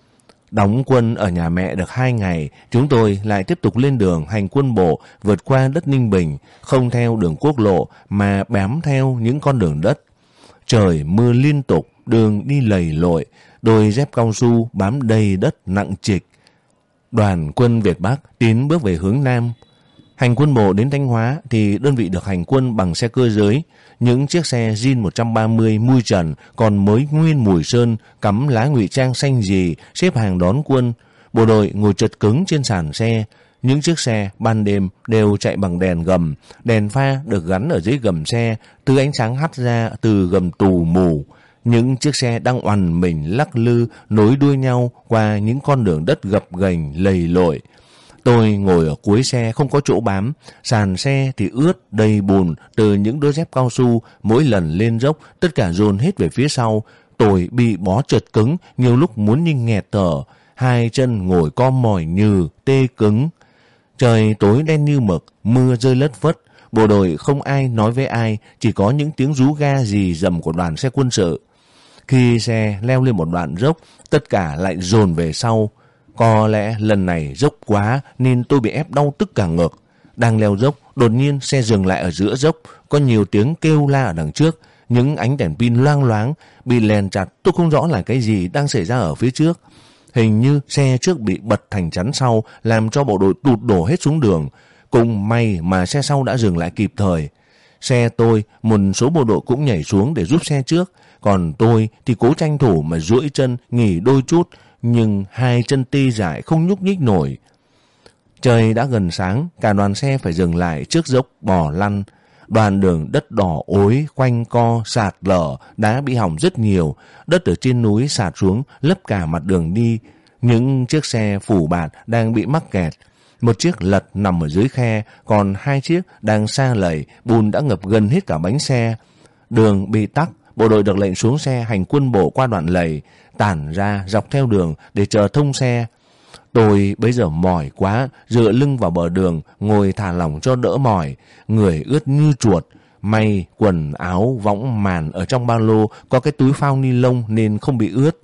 Đóng quân ở nhà mẹ được 2 ngày, chúng tôi lại tiếp tục lên đường hành quân bộ vượt qua đất Ninh Bình, không theo đường quốc lộ mà bám theo những con đường đất. Trời mưa liên tục, đường đi lầy lội, đôi dép cao su bám đầy đất nặng trịch. Đoàn quân Việt Bắc tiến bước về hướng Nam. Hành quân bộ đến Thanh Hóa thì đơn vị được hành quân bằng xe cơ giới. Những chiếc xe Jin 130 mui trần còn mới nguyên mùi sơn, cắm lá ngụy trang xanh rì, xếp hàng đón quân. Bộ đội ngồi chật cứng trên sàn xe. Những chiếc xe ban đêm đều chạy bằng đèn gầm. Đèn pha được gắn ở dưới gầm xe, thứ ánh sáng hắt ra từ gầm tù mù. Những chiếc xe đang oằn mình lắc lư nối đuôi nhau qua những con đường đất gập ghềnh lầy lội. Tôi ngồi ở cuối xe không có chỗ bám, sàn xe thì ướt đầy bùn từ những đôi dép cao su, mỗi lần lên dốc tất cả dồn hết về phía sau. Tôi bị bó chật cứng, nhiều lúc muốn như nghẹt thở, hai chân ngồi co mỏi nhừ, tê cứng. Trời tối đen như mực, mưa rơi lất phất, bộ đội không ai nói với ai, chỉ có những tiếng rú ga rì rầm của đoàn xe quân sự. Khi xe leo lên một đoạn dốc, tất cả lại dồn về sau. Có lẽ lần này dốc quá nên tôi bị ép đau tức cả ngực. Đang leo dốc, đột nhiên xe dừng lại ở giữa dốc, có nhiều tiếng kêu la ở đằng trước, những ánh đèn pin loang loáng, bị lèn chặt, tôi không rõ là cái gì đang xảy ra ở phía trước. Hình như xe trước bị bật thành chắn sau, làm cho bộ đội tụt đổ hết xuống đường. Cũng may mà xe sau đã dừng lại kịp thời. Xe tôi, một số bộ đội cũng nhảy xuống để giúp xe trước, còn tôi thì cố tranh thủ mà duỗi chân nghỉ đôi chút, nhưng hai chân tê dại không nhúc nhích nổi. Trời đã gần sáng, cả đoàn xe phải dừng lại trước dốc bò lăn. Đoạn đường đất đỏ ối, quanh co, sạt lở, đá bị hỏng rất nhiều. Đất ở trên núi sạt xuống, lấp cả mặt đường đi. Những chiếc xe phủ bạt đang bị mắc kẹt. Một chiếc lật nằm ở dưới khe, còn hai chiếc đang sa lầy, bùn đã ngập gần hết cả bánh xe. Đường bị tắc, bộ đội được lệnh xuống xe hành quân bộ qua đoạn lầy, tản ra dọc theo đường để chờ thông xe. Tôi bây giờ mỏi quá, dựa lưng vào bờ đường, ngồi thả lỏng cho đỡ mỏi, người ướt như chuột. May quần áo võng màn ở trong ba lô có cái túi phao ni lông nên không bị ướt.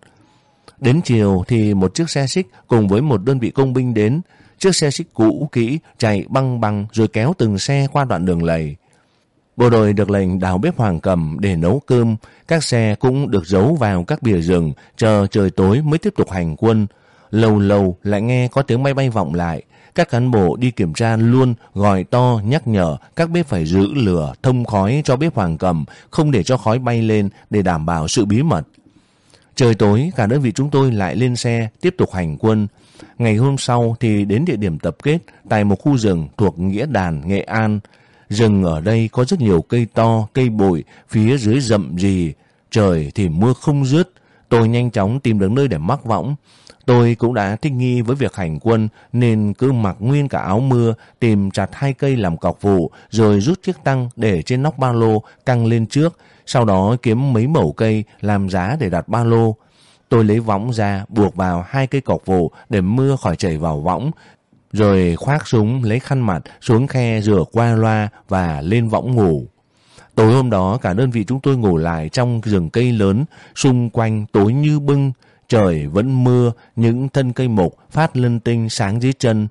Đến chiều thì một chiếc xe xích cùng với một đơn vị công binh đến. Chiếc xe xích cũ kỹ chạy băng băng rồi kéo từng xe qua đoạn đường lầy. Bộ đội được lệnh đào bếp Hoàng Cầm để nấu cơm. Các xe cũng được giấu vào các bìa rừng, chờ trời tối mới tiếp tục hành quân. Lâu lâu lại nghe có tiếng máy bay vọng lại. Các cán bộ đi kiểm tra luôn, gọi to nhắc nhở các bếp phải giữ lửa thông khói cho bếp Hoàng Cầm, không để cho khói bay lên để đảm bảo sự bí mật. Trời tối, cả đơn vị chúng tôi lại lên xe tiếp tục hành quân. Ngày hôm sau thì đến địa điểm tập kết tại một khu rừng thuộc Nghĩa Đàn, Nghệ An. Rừng ở đây có rất nhiều cây to, cây bụi, phía dưới rậm rì. Trời thì mưa không dứt. Tôi nhanh chóng tìm được nơi để mắc võng. Tôi cũng đã thích nghi với việc hành quân nên cứ mặc nguyên cả áo mưa, tìm chặt 2 cây làm cọc vụ, rồi rút chiếc tăng để trên nóc ba lô căng lên trước, sau đó kiếm mấy mẩu cây làm giá để đặt ba lô. Tôi lấy võng ra buộc vào 2 cây cọc vụ để mưa khỏi chảy vào võng, rồi khoác súng lấy khăn mặt xuống khe rửa qua loa và lên võng ngủ. Tối hôm đó cả đơn vị chúng tôi ngủ lại trong rừng cây lớn, xung quanh tối như bưng. Trời vẫn mưa, những thân cây mục phát linh tinh sáng dưới chân.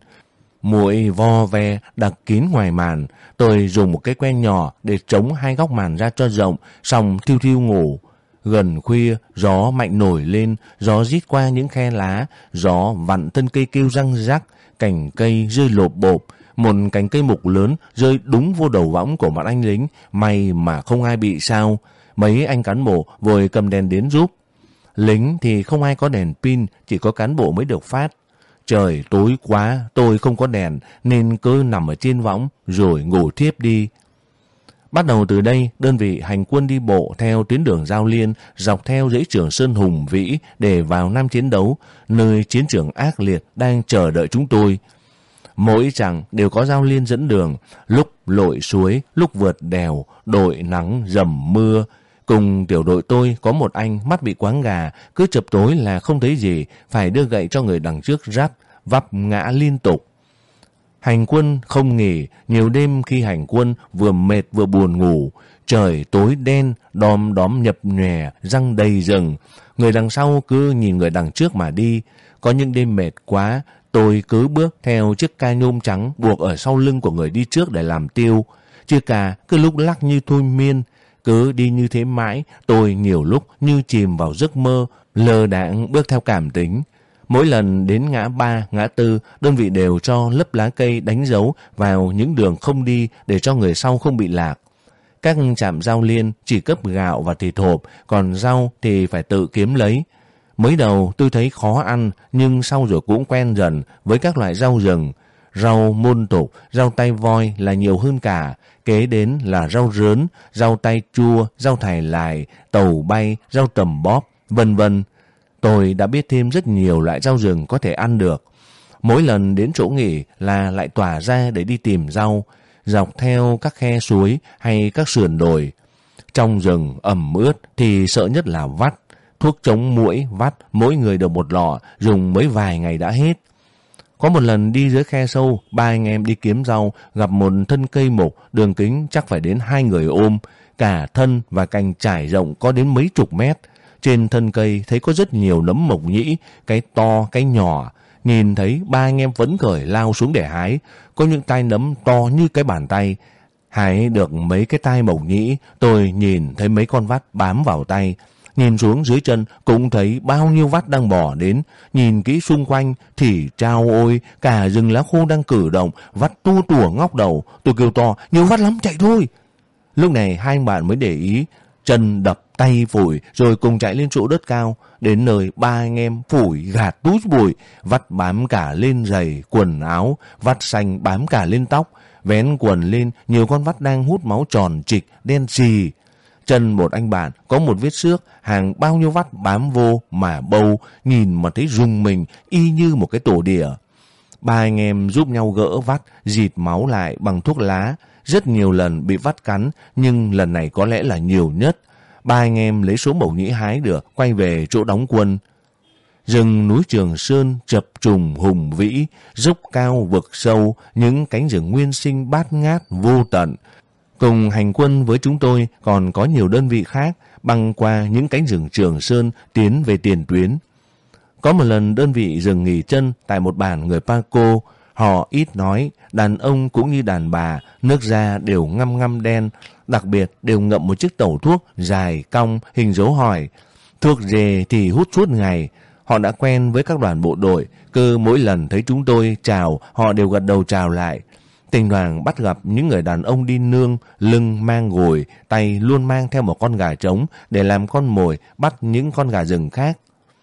Muỗi vo ve đặc kín ngoài màn. Tôi dùng một cái que nhỏ để chống 2 góc màn ra cho rộng, xong thiu thiu ngủ. Gần khuya, gió mạnh nổi lên, gió rít qua những khe lá, gió vặn thân cây kêu răng rắc, cành cây rơi lộp bộp. Một cành cây mục lớn rơi đúng vô đầu võng của một anh lính, may mà không ai bị sao. Mấy anh cán bộ vội cầm đèn đến giúp. Lính thì không ai có đèn pin, chỉ có cán bộ mới được phát. Trời tối quá, tôi không có đèn nên cứ nằm ở trên võng rồi ngủ thiếp đi. Bắt đầu từ đây, đơn vị hành quân đi bộ theo tuyến đường Giao Liên, dọc theo dãy Trường Sơn hùng vĩ để vào Nam chiến đấu, nơi chiến trường ác liệt đang chờ đợi chúng tôi. Mỗi chặng đều có Giao Liên dẫn đường, lúc lội suối, lúc vượt đèo, đội nắng dầm mưa. Cùng tiểu đội tôi có một anh mắt bị quáng gà, cứ chập tối là không thấy gì, phải đưa gậy cho người đằng trước rát, vấp ngã liên tục. Hành quân không nghỉ, nhiều đêm khi hành quân vừa mệt vừa buồn ngủ. Trời tối đen, đom đóm nhập nhòe, răng đầy rừng. Người đằng sau cứ nhìn người đằng trước mà đi. Có những đêm mệt quá, tôi cứ bước theo chiếc ca nhôm trắng buộc ở sau lưng của người đi trước để làm tiêu. Chiếc ca cứ lúc lắc như thôi miên. Cứ đi như thế mãi, tôi nhiều lúc như chìm vào giấc mơ, lơ đãng bước theo cảm tính. Mỗi lần đến ngã 3, ngã 4, đơn vị đều cho lấp lá cây đánh dấu vào những đường không đi để cho người sau không bị lạc. Các trạm Giao Liên chỉ cấp gạo và thịt hộp, còn rau thì phải tự kiếm lấy. Mới đầu tôi thấy khó ăn, nhưng sau rồi cũng quen dần với các loại rau rừng. Rau môn tục, rau tay voi là nhiều hơn cả. Kế đến là rau rớn, rau tay chua, rau thải lài, tàu bay, rau tầm bóp, vân vân. Tôi đã biết thêm rất nhiều loại rau rừng có thể ăn được. Mỗi lần đến chỗ nghỉ là lại tỏa ra để đi tìm rau, dọc theo các khe suối hay các sườn đồi. Trong rừng ẩm ướt thì sợ nhất là vắt. Thuốc chống muỗi vắt mỗi người được một lọ, dùng mới vài ngày đã hết. Có một lần đi dưới khe sâu, 3 anh em đi kiếm rau, gặp một thân cây mục, đường kính chắc phải đến 2 người ôm. Cả thân và cành trải rộng có đến mấy chục mét. Trên thân cây thấy có rất nhiều nấm mộc nhĩ, cái to, cái nhỏ. Nhìn thấy 3 anh em phấn khởi lao xuống để hái. Có những tai nấm to như cái bàn tay. Hái được mấy cái tai mộc nhĩ, tôi nhìn thấy mấy con vắt bám vào tay. Nhìn xuống dưới chân cũng thấy bao nhiêu vắt đang bò đến. Nhìn kỹ xung quanh thì chao ôi, cả rừng lá khô đang cử động, vắt tua tủa ngóc đầu. Tôi kêu to, nhiều vắt lắm, chạy thôi. Lúc này 2 anh bạn mới để ý, chân đập tay phủi rồi cùng chạy lên chỗ đất cao. Đến nơi 3 anh em phủi gạt túi bụi, vắt bám cả lên giày, quần áo, vắt xanh bám cả lên tóc. Vén quần lên, nhiều con vắt đang hút máu tròn trịch, đen xì. Chân một anh bạn có một vết xước, hàng bao nhiêu vắt bám vô mà bâu, nhìn mà thấy rùng mình y như một cái tổ đỉa. 3 anh em giúp nhau gỡ vắt, dịt máu lại bằng thuốc lá. Rất nhiều lần bị vắt cắn, nhưng lần này có lẽ là nhiều nhất. 3 anh em lấy số mộc nhĩ hái được, quay về chỗ đóng quân. Rừng núi Trường Sơn chập trùng hùng vĩ, dốc cao vực sâu, những cánh rừng nguyên sinh bát ngát vô tận. Cùng hành quân với chúng tôi còn có nhiều đơn vị khác băng qua những cánh rừng Trường Sơn tiến về tiền tuyến. Có một lần đơn vị dừng nghỉ chân tại một bản người Paco. Họ ít nói, đàn ông cũng như đàn bà, nước da đều ngăm ngăm đen, đặc biệt đều ngậm một chiếc tẩu thuốc dài cong hình dấu hỏi. Thuốc rề thì hút suốt ngày. Họ đã quen với các đoàn bộ đội, cứ mỗi lần thấy chúng tôi chào, họ đều gật đầu chào lại. Thỉnh thoảng bắt gặp những người đàn ông đi nương, lưng mang gùi, tay luôn mang theo một con gà trống để làm con mồi bắt những con gà rừng khác.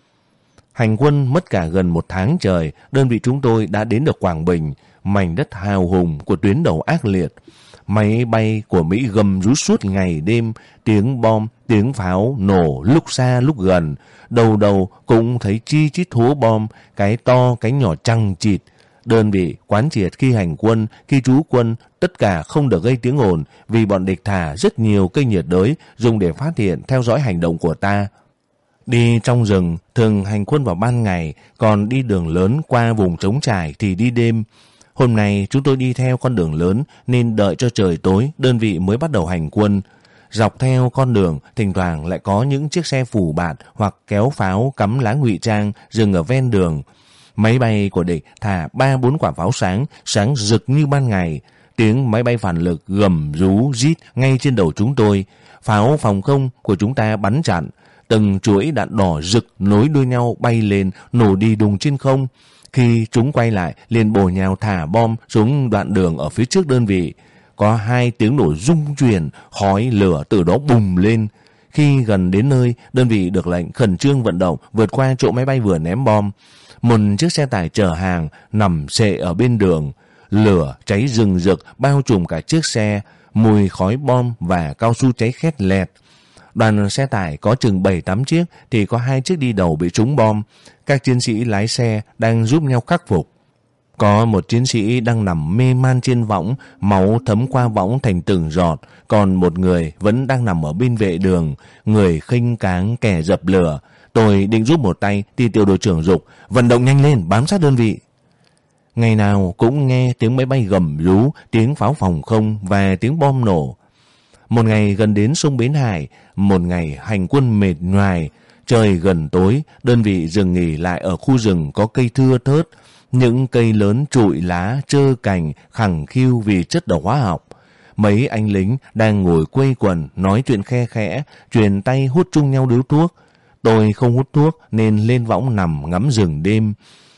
Hành quân mất cả gần 1 tháng trời, đơn vị chúng tôi đã đến được Quảng Bình, mảnh đất hào hùng của tuyến đầu ác liệt. Máy bay của Mỹ gầm rú suốt ngày đêm, tiếng bom, tiếng pháo nổ lúc xa lúc gần. Đầu đầu cũng thấy chi chít hố bom, cái to cái nhỏ chằng chịt. Đơn vị quán triệt khi hành quân, khi trú quân, tất cả không được gây tiếng ồn vì bọn địch thả rất nhiều cây nhiệt đới dùng để phát hiện, theo dõi hành động của ta. Đi trong rừng thường hành quân vào ban ngày, còn đi đường lớn qua vùng trống trải thì đi đêm. Hôm nay chúng tôi đi theo con đường lớn nên đợi cho trời tối đơn vị mới bắt đầu hành quân. Dọc theo con đường thỉnh thoảng lại có những chiếc xe phủ bạt hoặc kéo pháo cắm lá ngụy trang dừng ở ven đường. Máy bay của địch thả 3-4 quả pháo sáng rực như ban ngày. Tiếng máy bay phản lực gầm rú rít ngay trên đầu chúng tôi. Pháo phòng không của chúng ta bắn chặn. Từng chuỗi đạn đỏ rực nối đuôi nhau bay lên, nổ đi đùng trên không. Khi chúng quay lại, liền bổ nhào thả bom xuống đoạn đường ở phía trước đơn vị. Có 2 tiếng nổ rung chuyển, khói lửa từ đó bùng lên. Khi gần đến nơi, đơn vị được lệnh khẩn trương vận động vượt qua chỗ máy bay vừa ném bom. Một chiếc xe tải chở hàng nằm xệ ở bên đường. Lửa cháy rừng rực bao trùm cả chiếc xe, mùi khói bom và cao su cháy khét lẹt. Đoàn xe tải có chừng 7-8 chiếc thì có 2 chiếc đi đầu bị trúng bom. Các chiến sĩ lái xe đang giúp nhau khắc phục. Có một chiến sĩ đang nằm mê man trên võng, máu thấm qua võng thành từng giọt, còn một người vẫn đang nằm ở bên vệ đường, người khênh cáng kẻ dập lửa. Tôi định giúp một tay thì tiểu đội trưởng giục, vận động nhanh lên, bám sát đơn vị. Ngày nào cũng nghe tiếng máy bay gầm rú, tiếng pháo phòng không và tiếng bom nổ. Một ngày gần đến sông Bến Hải, một ngày hành quân mệt nhoài. Trời gần tối, đơn vị dừng nghỉ lại ở khu rừng có cây thưa thớt. Những cây lớn trụi lá, trơ cành, khẳng khiu vì chất độc hóa học. Mấy anh lính đang ngồi quây quần, nói chuyện khe khẽ, truyền tay hút chung nhau điếu thuốc. Tôi không hút thuốc nên lên võng nằm ngắm rừng đêm.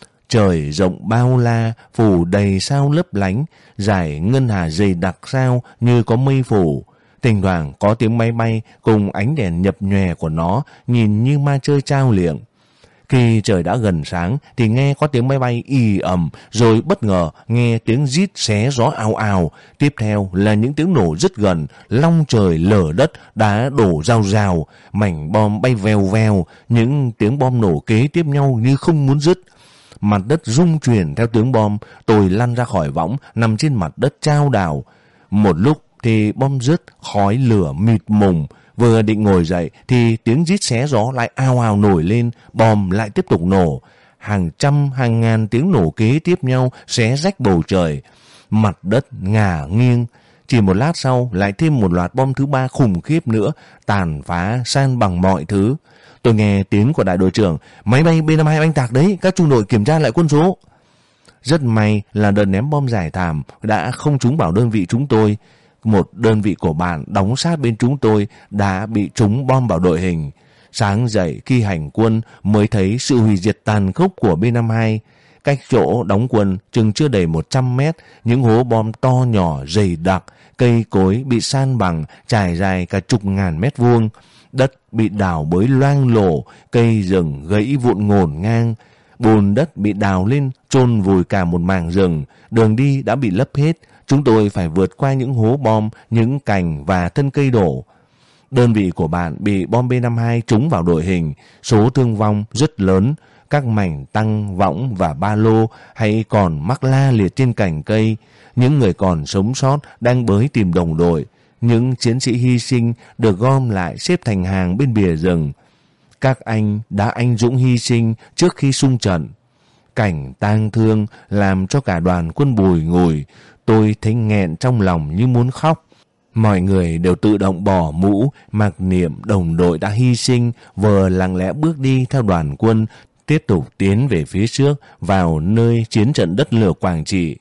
Trời rộng bao la, phủ đầy sao lấp lánh, dải ngân hà dày đặc sao như có mây phủ. Thỉnh thoảng có tiếng máy bay cùng ánh đèn nhập nhòe của nó nhìn như ma chơi trao liệng. Khi trời đã gần sáng thì nghe có tiếng máy bay ì ầm, rồi bất ngờ nghe tiếng rít xé gió ào ào. Tiếp theo là những tiếng nổ rất gần, long trời lở đất, đá đổ rào rào, mảnh bom bay vèo vèo, những tiếng bom nổ kế tiếp nhau như không muốn dứt. Mặt đất rung chuyển theo tiếng bom, tôi lăn ra khỏi võng, nằm trên mặt đất chao đảo. Một lúc thì bom rớt, khói lửa mịt mùng. Vừa định ngồi dậy thì tiếng rít xé gió lại ào ào nổi lên, bom lại tiếp tục nổ. Hàng trăm hàng ngàn tiếng nổ kế tiếp nhau xé rách bầu trời. Mặt đất ngả nghiêng. Chỉ một lát sau lại thêm một loạt bom thứ 3 khủng khiếp nữa, tàn phá san bằng mọi thứ. Tôi nghe tiếng của đại đội trưởng, máy bay B-52 oanh tạc đấy, các trung đội kiểm tra lại quân số. Rất may là đợt ném bom giải thảm đã không trúng vào đơn vị chúng tôi. Một đơn vị của bạn đóng sát bên chúng tôi đã bị trúng bom vào đội hình. Sáng dậy khi hành quân mới thấy sự hủy diệt tàn khốc của B-52. Cách chỗ đóng quân chừng chưa đầy 100 mét, những hố bom to nhỏ dày đặc, cây cối bị san bằng trải dài cả chục ngàn mét vuông. Đất bị đào bới loang lổ, cây rừng gãy vụn ngổn ngang. Bùn đất bị đào lên chôn vùi cả một mảng rừng, đường đi đã bị lấp hết. Chúng tôi phải vượt qua những hố bom, những cành và thân cây đổ. Đơn vị của bạn bị bom B-52 trúng vào đội hình, số thương vong rất lớn. Các mảnh tăng, võng và ba lô hay còn mắc la liệt trên cành cây. Những người còn sống sót đang bới tìm đồng đội. Những chiến sĩ hy sinh được gom lại xếp thành hàng bên bìa rừng. Các anh đã anh dũng hy sinh trước khi xung trận. Cảnh tang thương làm cho cả đoàn quân bùi ngùi. Tôi thấy nghẹn trong lòng như muốn khóc. Mọi người đều tự động bỏ mũ, mặc niệm đồng đội đã hy sinh, vừa lặng lẽ bước đi theo đoàn quân, tiếp tục tiến về phía trước vào nơi chiến trận đất lửa Quảng Trị.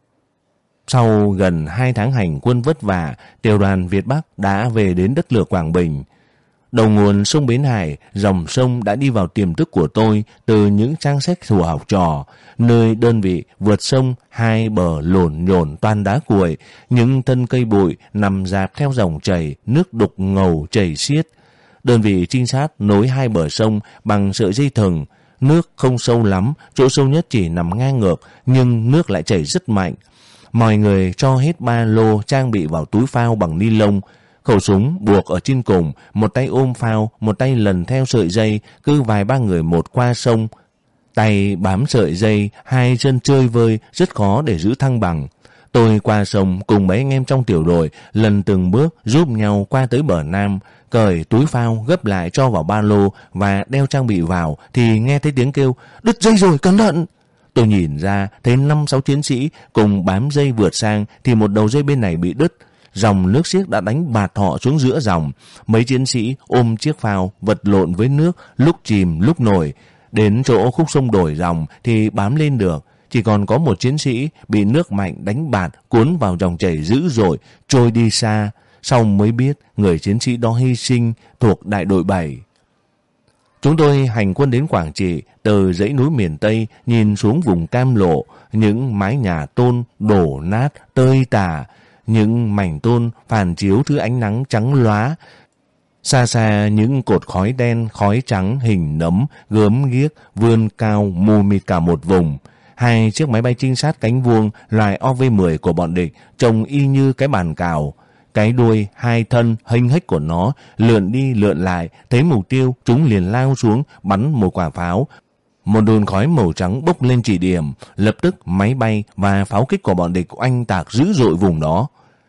Sau gần 2 tháng hành quân vất vả, tiểu đoàn Việt Bắc đã về đến đất lửa Quảng Bình. Đầu nguồn sông Bến Hải, dòng sông đã đi vào tiềm thức của tôi từ những trang sách của học trò, nơi đơn vị vượt sông, hai bờ lổn nhổn toàn đá cuội, những thân cây bụi nằm rạp theo dòng chảy, nước đục ngầu chảy xiết. Đơn vị trinh sát nối hai bờ sông bằng sợi dây thừng, nước không sâu lắm, chỗ sâu nhất chỉ nằm ngang ngược, nhưng nước lại chảy rất mạnh. mọi người cho hết ba lô trang bị vào túi phao bằng ni lông, khẩu súng buộc ở trên cùng, một tay ôm phao, một tay lần theo sợi dây, cứ vài ba người một qua sông. Tay bám sợi dây, hai chân chơi vơi, rất khó để giữ thăng bằng. Tôi qua sông cùng mấy anh em trong tiểu đội, lần từng bước giúp nhau qua tới bờ nam, cởi túi phao gấp lại cho vào ba lô và đeo trang bị vào thì nghe thấy tiếng kêu, đứt dây rồi, cẩn thận. Tôi nhìn ra thấy 5-6 chiến sĩ cùng bám dây vượt sang thì một đầu dây bên này bị đứt. Dòng nước xiếc đã đánh bạt họ xuống giữa dòng. Mấy chiến sĩ ôm chiếc phao vật lộn với nước, lúc chìm lúc nổi. Đến chỗ khúc sông đổi dòng thì bám lên được. Chỉ còn có một chiến sĩ bị nước mạnh đánh bạt cuốn vào dòng chảy dữ dội, trôi đi xa. Sau mới biết người chiến sĩ đó hy sinh thuộc đại đội 7. Chúng tôi hành quân đến Quảng Trị, từ dãy núi miền Tây nhìn xuống vùng Cam Lộ, những mái nhà tôn đổ nát tơi tả, những mảnh tôn phản chiếu thứ ánh nắng trắng lóa. Xa xa những cột khói đen, khói trắng hình nấm, gớm ghiếc vươn cao mù mịt cả một vùng. 2 chiếc máy bay trinh sát cánh vuông loại OV-10 của bọn địch trông y như cái bàn cào. Cái đuôi 2 thân hênh hếch của nó lượn đi lượn lại, thấy mục tiêu chúng liền lao xuống bắn một quả pháo. Một đồn khói màu trắng bốc lên chỉ điểm, lập tức máy bay và pháo kích của bọn địch oanh tạc dữ dội vùng đó.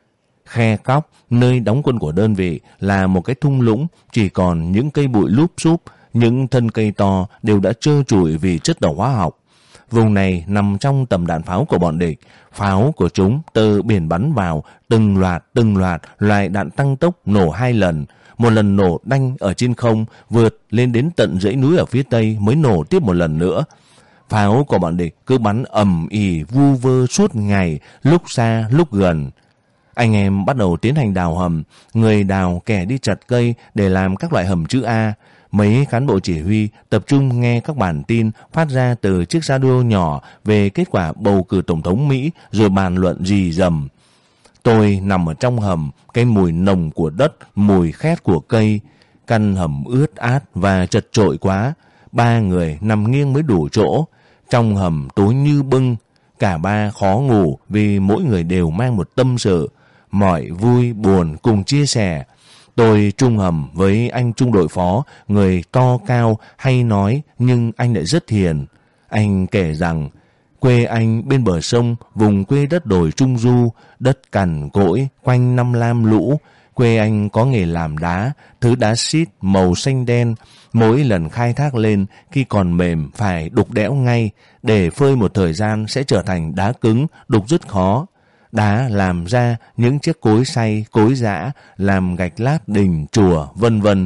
Khe Cóc, nơi đóng quân của đơn vị, là một cái thung lũng, chỉ còn những cây bụi lúp xúp, những thân cây to đều đã trơ trụi vì chất độc hóa học. Vùng này nằm trong tầm đạn pháo của bọn địch. Pháo của chúng từ biển bắn vào, từng loạt loại đạn tăng tốc nổ 2 lần. Một lần nổ đanh ở trên không, vượt lên đến tận dãy núi ở phía tây mới nổ tiếp một lần nữa. Pháo của bọn địch cứ bắn ầm ĩ vu vơ suốt ngày, lúc xa lúc gần. Anh em bắt đầu tiến hành đào hầm, người đào kẻ đi chặt cây để làm các loại hầm chữ A. Mấy cán bộ chỉ huy tập trung nghe các bản tin phát ra từ chiếc radio nhỏ về kết quả bầu cử tổng thống Mỹ rồi bàn luận rì rầm. Tôi nằm ở trong hầm, cái mùi nồng của đất, mùi khét của cây. Căn hầm ướt át và chật chội quá. 3 người nằm nghiêng mới đủ chỗ. Trong hầm tối như bưng. Cả ba khó ngủ vì mỗi người đều mang một tâm sự. Mọi vui buồn cùng chia sẻ. Tôi chung hầm với anh trung đội phó, người to cao hay nói nhưng anh lại rất hiền. Anh kể rằng quê anh bên bờ sông, vùng quê đất đồi trung du, đất cằn cỗi, quanh năm lam lũ. Quê anh có nghề làm đá, thứ đá xít màu xanh đen. Mỗi lần khai thác lên, khi còn mềm phải đục đẽo ngay, để phơi một thời gian sẽ trở thành đá cứng, đục rất khó. Đá làm ra những chiếc cối xay, cối giã, làm gạch lát đình, chùa, vân vân.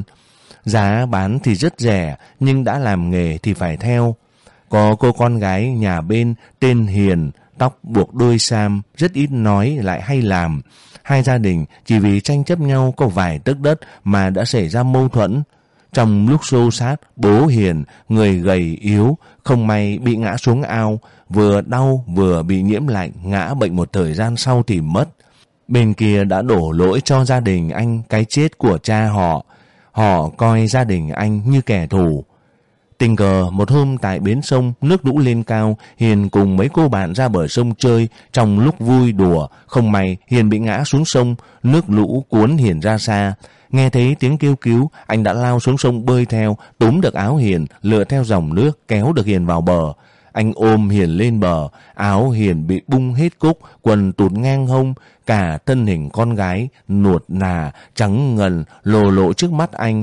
Giá bán thì rất rẻ, nhưng đã làm nghề thì phải theo. Có cô con gái nhà bên tên Hiền, tóc buộc đuôi sam, rất ít nói lại hay làm. 2 gia đình chỉ vì tranh chấp nhau có vài tấc đất mà đã xảy ra mâu thuẫn. Trong lúc xô sát, bố Hiền, người gầy yếu, không may bị ngã xuống ao, vừa đau vừa bị nhiễm lạnh, ngã bệnh một thời gian sau thì mất. Bên kia đã đổ lỗi cho gia đình anh cái chết của cha họ. Họ coi gia đình anh như kẻ thù. Tình cờ một hôm tại bến sông, nước lũ lên cao, Hiền cùng mấy cô bạn ra bờ sông chơi. Trong lúc vui đùa, không may Hiền bị ngã xuống sông, nước lũ cuốn Hiền ra xa. Nghe thấy tiếng kêu cứu, anh đã lao xuống sông bơi theo, túm được áo Hiền, lựa theo dòng nước, kéo được Hiền vào bờ. Anh ôm Hiền lên bờ, áo Hiền bị bung hết cúc, quần tụt ngang hông, cả thân hình con gái nuột nà, trắng ngần, lồ lộ trước mắt anh.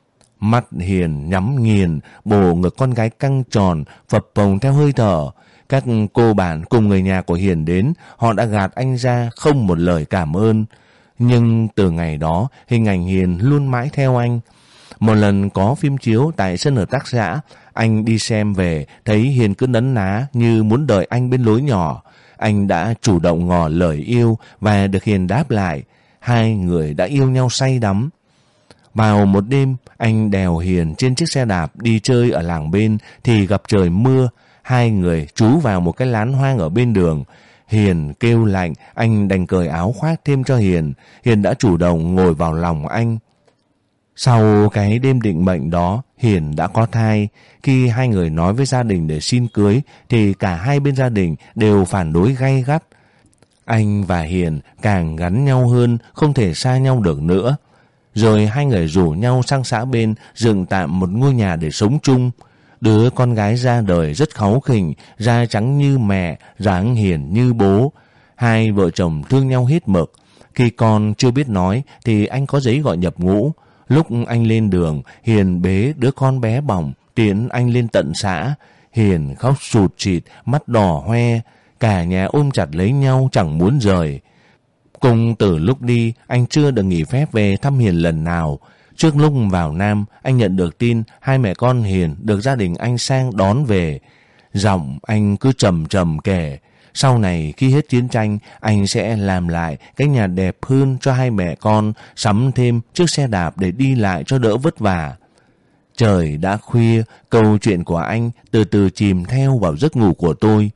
Mắt Hiền nhắm nghiền, bồ ngực con gái căng tròn, phập phồng theo hơi thở. Các cô bạn cùng người nhà của Hiền đến, họ đã gạt anh ra không một lời cảm ơn. Nhưng từ ngày đó, hình ảnh Hiền luôn mãi theo anh. Một lần có phim chiếu tại sân hợp tác xã, anh đi xem về, thấy Hiền cứ nấn ná như muốn đợi anh bên lối nhỏ. Anh đã chủ động ngỏ lời yêu và được Hiền đáp lại. 2 người đã yêu nhau say đắm. Vào một đêm, anh đèo Hiền trên chiếc xe đạp đi chơi ở làng bên thì gặp trời mưa. 2 người trú vào một cái lán hoang ở bên đường. Hiền kêu lạnh, anh đành cởi áo khoác thêm cho Hiền. Hiền đã chủ động ngồi vào lòng anh. Sau cái đêm định mệnh đó, Hiền đã có thai. Khi 2 người nói với gia đình để xin cưới, thì cả 2 bên gia đình đều phản đối gay gắt. Anh và Hiền càng gắn nhau hơn, không thể xa nhau được nữa. Rồi hai người rủ nhau sang xã bên dựng tạm một ngôi nhà để sống chung. Đứa con gái ra đời rất kháu khỉnh, da trắng như mẹ, dáng hiền như bố. Hai vợ chồng thương nhau hết mực. Khi con chưa biết nói thì anh có giấy gọi nhập ngũ. Lúc anh lên đường, Hiền bế đứa con bé bỏng tiễn anh lên tận xã. Hiền khóc sụt sịt, mắt đỏ hoe. Cả nhà ôm chặt lấy nhau chẳng muốn rời. Cùng từ lúc đi, anh chưa được nghỉ phép về thăm Hiền lần nào. Trước lúc vào Nam, anh nhận được tin hai mẹ con Hiền được gia đình anh sang đón về. Giọng anh cứ trầm trầm kể. Sau này khi hết chiến tranh, anh sẽ làm lại cái nhà đẹp hơn cho hai mẹ con, sắm thêm chiếc xe đạp để đi lại cho đỡ vất vả. Trời đã khuya, câu chuyện của anh từ từ chìm theo vào giấc ngủ của tôi.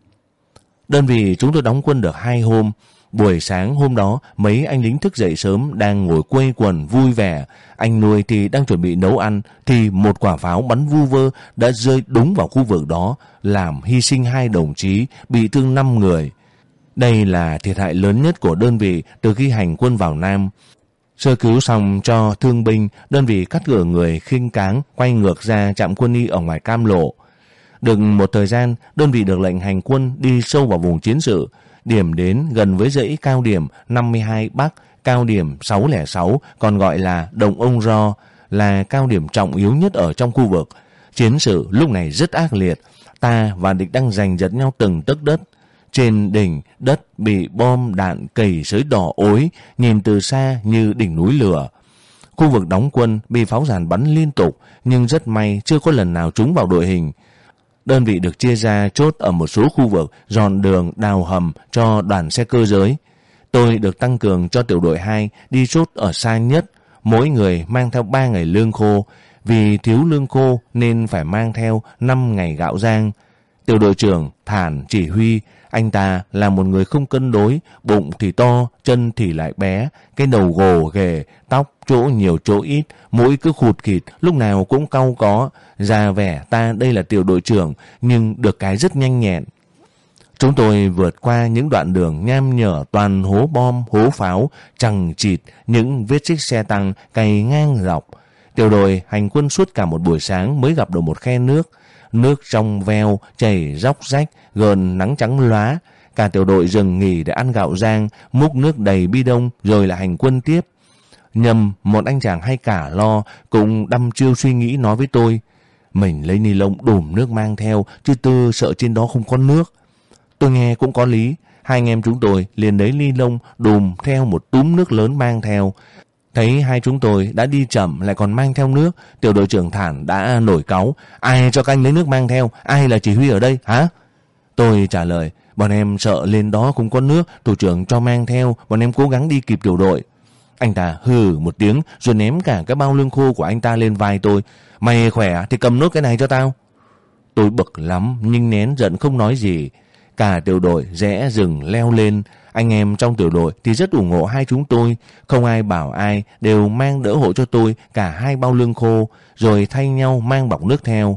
Đơn vị chúng tôi đóng quân được 2 hôm. Buổi sáng hôm đó, mấy anh lính thức dậy sớm đang ngồi quây quần vui vẻ. Anh nuôi thì đang chuẩn bị nấu ăn, thì một quả pháo bắn vu vơ đã rơi đúng vào khu vực đó, làm hy sinh 2 đồng chí, bị thương 5 người. Đây là thiệt hại lớn nhất của đơn vị từ khi hành quân vào Nam. Sơ cứu xong cho thương binh, đơn vị cắt cử người khinh cáng quay ngược ra trạm quân y ở ngoài Cam Lộ. Được một thời gian, đơn vị được lệnh hành quân đi sâu vào vùng chiến sự. Điểm đến gần với dãy cao điểm 52 Bắc, cao điểm 606, còn gọi là Đồng Ông Ro, là cao điểm trọng yếu nhất ở trong khu vực. Chiến sự lúc này rất ác liệt, ta và địch đang giành giật nhau từng tấc đất. Trên đỉnh, đất bị bom đạn cầy sới đỏ ối, nhìn từ xa như đỉnh núi lửa. Khu vực đóng quân bị pháo giàn bắn liên tục, nhưng rất may chưa có lần nào trúng vào đội hình. Đơn vị được chia ra chốt ở một số khu vực, dọn đường, đào hầm cho đoàn xe cơ giới. Tôi được tăng cường cho tiểu đội 2 đi chốt ở xa nhất, mỗi người mang theo 3 ngày lương khô. Vì thiếu lương khô nên phải mang theo 5 ngày gạo rang. Tiểu đội trưởng Thản chỉ huy, anh ta là một người không cân đối, bụng thì to, chân thì lại bé, cái đầu gồ ghề, tóc chỗ nhiều chỗ ít, mũi cứ khụt khịt, lúc nào cũng cau có, ra vẻ ta đây là tiểu đội trưởng, nhưng được cái rất nhanh nhẹn. Chúng tôi vượt qua những đoạn đường nham nhở toàn hố bom, hố pháo, chằng chịt, những vết xích xe tăng cày ngang dọc. Tiểu đội hành quân suốt cả một buổi sáng mới gặp được một khe nước. Nước trong veo, chảy róc rách, gợn nắng trắng lóa. Cả tiểu đội dừng nghỉ để ăn gạo rang, múc nước đầy bi đông rồi lại hành quân tiếp. Nhâm, một anh chàng hay cả lo, cũng đăm chiêu suy nghĩ nói với tôi. Mình lấy ni lông đùm nước mang theo, chứ tư sợ trên đó không có nước. Tôi nghe cũng có lý. Hai anh em chúng tôi liền lấy ni lông đùm theo một túm nước lớn mang theo. Thấy hai chúng tôi đã đi chậm lại còn mang theo nước, tiểu đội trưởng Thản đã nổi cáu. Ai cho các anh lấy nước mang theo? Ai là chỉ huy ở đây hả? Tôi trả lời, bọn em sợ lên đó cũng có nước, thủ trưởng cho mang theo, bọn em cố gắng đi kịp tiểu đội. Anh ta hừ một tiếng rồi ném cả cái bao lương khô của anh ta lên vai tôi. Mày khỏe thì cầm nốt cái này cho tao. Tôi bực lắm nhưng nén giận không nói gì. Cả tiểu đội rẽ rừng leo lên. Anh em trong tiểu đội thì rất ủng hộ hai chúng tôi. Không ai bảo ai, đều mang đỡ hộ cho tôi cả 2 bao lương khô, rồi thay nhau mang bọc nước theo.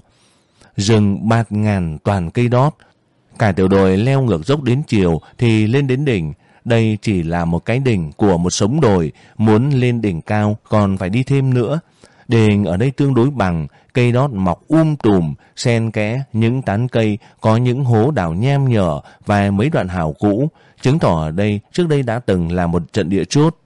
Rừng bạt ngàn toàn cây đót. Cả tiểu đội leo ngược dốc đến chiều thì lên đến đỉnh. Đây chỉ là một cái đỉnh của một sống đồi, muốn lên đỉnh cao còn phải đi thêm nữa. Địa hình ở đây tương đối bằng, cây đót mọc tùm, xen kẽ những tán cây, có những hố đào nham nhở và mấy đoạn hào cũ, chứng tỏ ở đây trước đây đã từng là một trận địa chốt.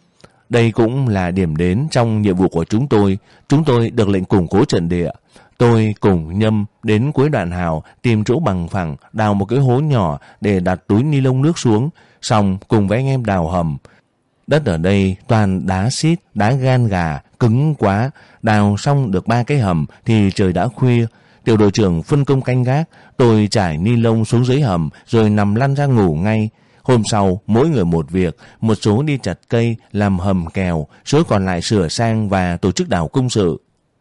Đây cũng là điểm đến trong nhiệm vụ của chúng tôi. Chúng tôi được lệnh củng cố trận địa. Tôi cùng Nhâm đến cuối đoạn hào tìm chỗ bằng phẳng, đào một cái hố nhỏ để đặt túi ni lông nước xuống, xong cùng với anh em đào hầm. Đất ở đây toàn đá xít, đá gan gà, cứng quá. Đào xong được 3 cái hầm thì trời đã khuya. Tiểu đội trưởng phân công canh gác, tôi trải ni lông xuống dưới hầm rồi nằm lăn ra ngủ ngay. Hôm sau, mỗi người một việc, một số đi chặt cây, làm hầm kèo, số còn lại sửa sang và tổ chức đào công sự.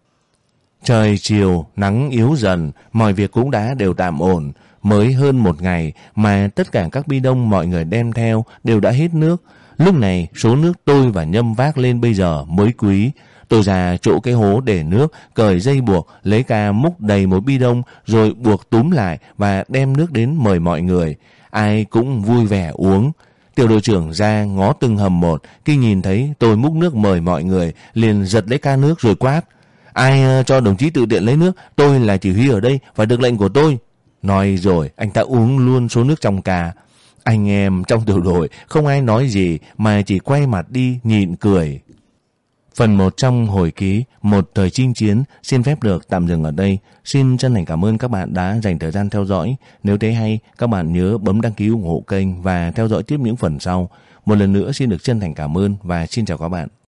Trời chiều, nắng yếu dần, mọi việc cũng đã đều tạm ổn. Mới hơn 1 ngày mà tất cả các bi đông mọi người đem theo đều đã hết nước. Lúc này, số nước tôi và Nhâm vác lên bây giờ mới quý. Tôi ra chỗ cái hố để nước, cởi dây buộc, lấy ca múc đầy một bi đông rồi buộc túm lại và đem nước đến mời mọi người. ai cũng vui vẻ uống. Tiểu đội trưởng ra ngó từng hầm một, khi nhìn thấy tôi múc nước mời mọi người, liền giật lấy ca nước rồi quát: ai cho đồng chí tự tiện lấy nước, tôi là chỉ huy ở đây, phải được lệnh của tôi. Nói rồi anh ta uống luôn số nước trong ca. Anh em trong tiểu đội không ai nói gì mà chỉ quay mặt đi nhịn cười. Phần 1 trong hồi ký Một thời chinh chiến xin phép được tạm dừng ở đây. Xin chân thành cảm ơn các bạn đã dành thời gian theo dõi. Nếu thấy hay, các bạn nhớ bấm đăng ký ủng hộ kênh và theo dõi tiếp những phần sau. Một lần nữa xin được chân thành cảm ơn và xin chào các bạn.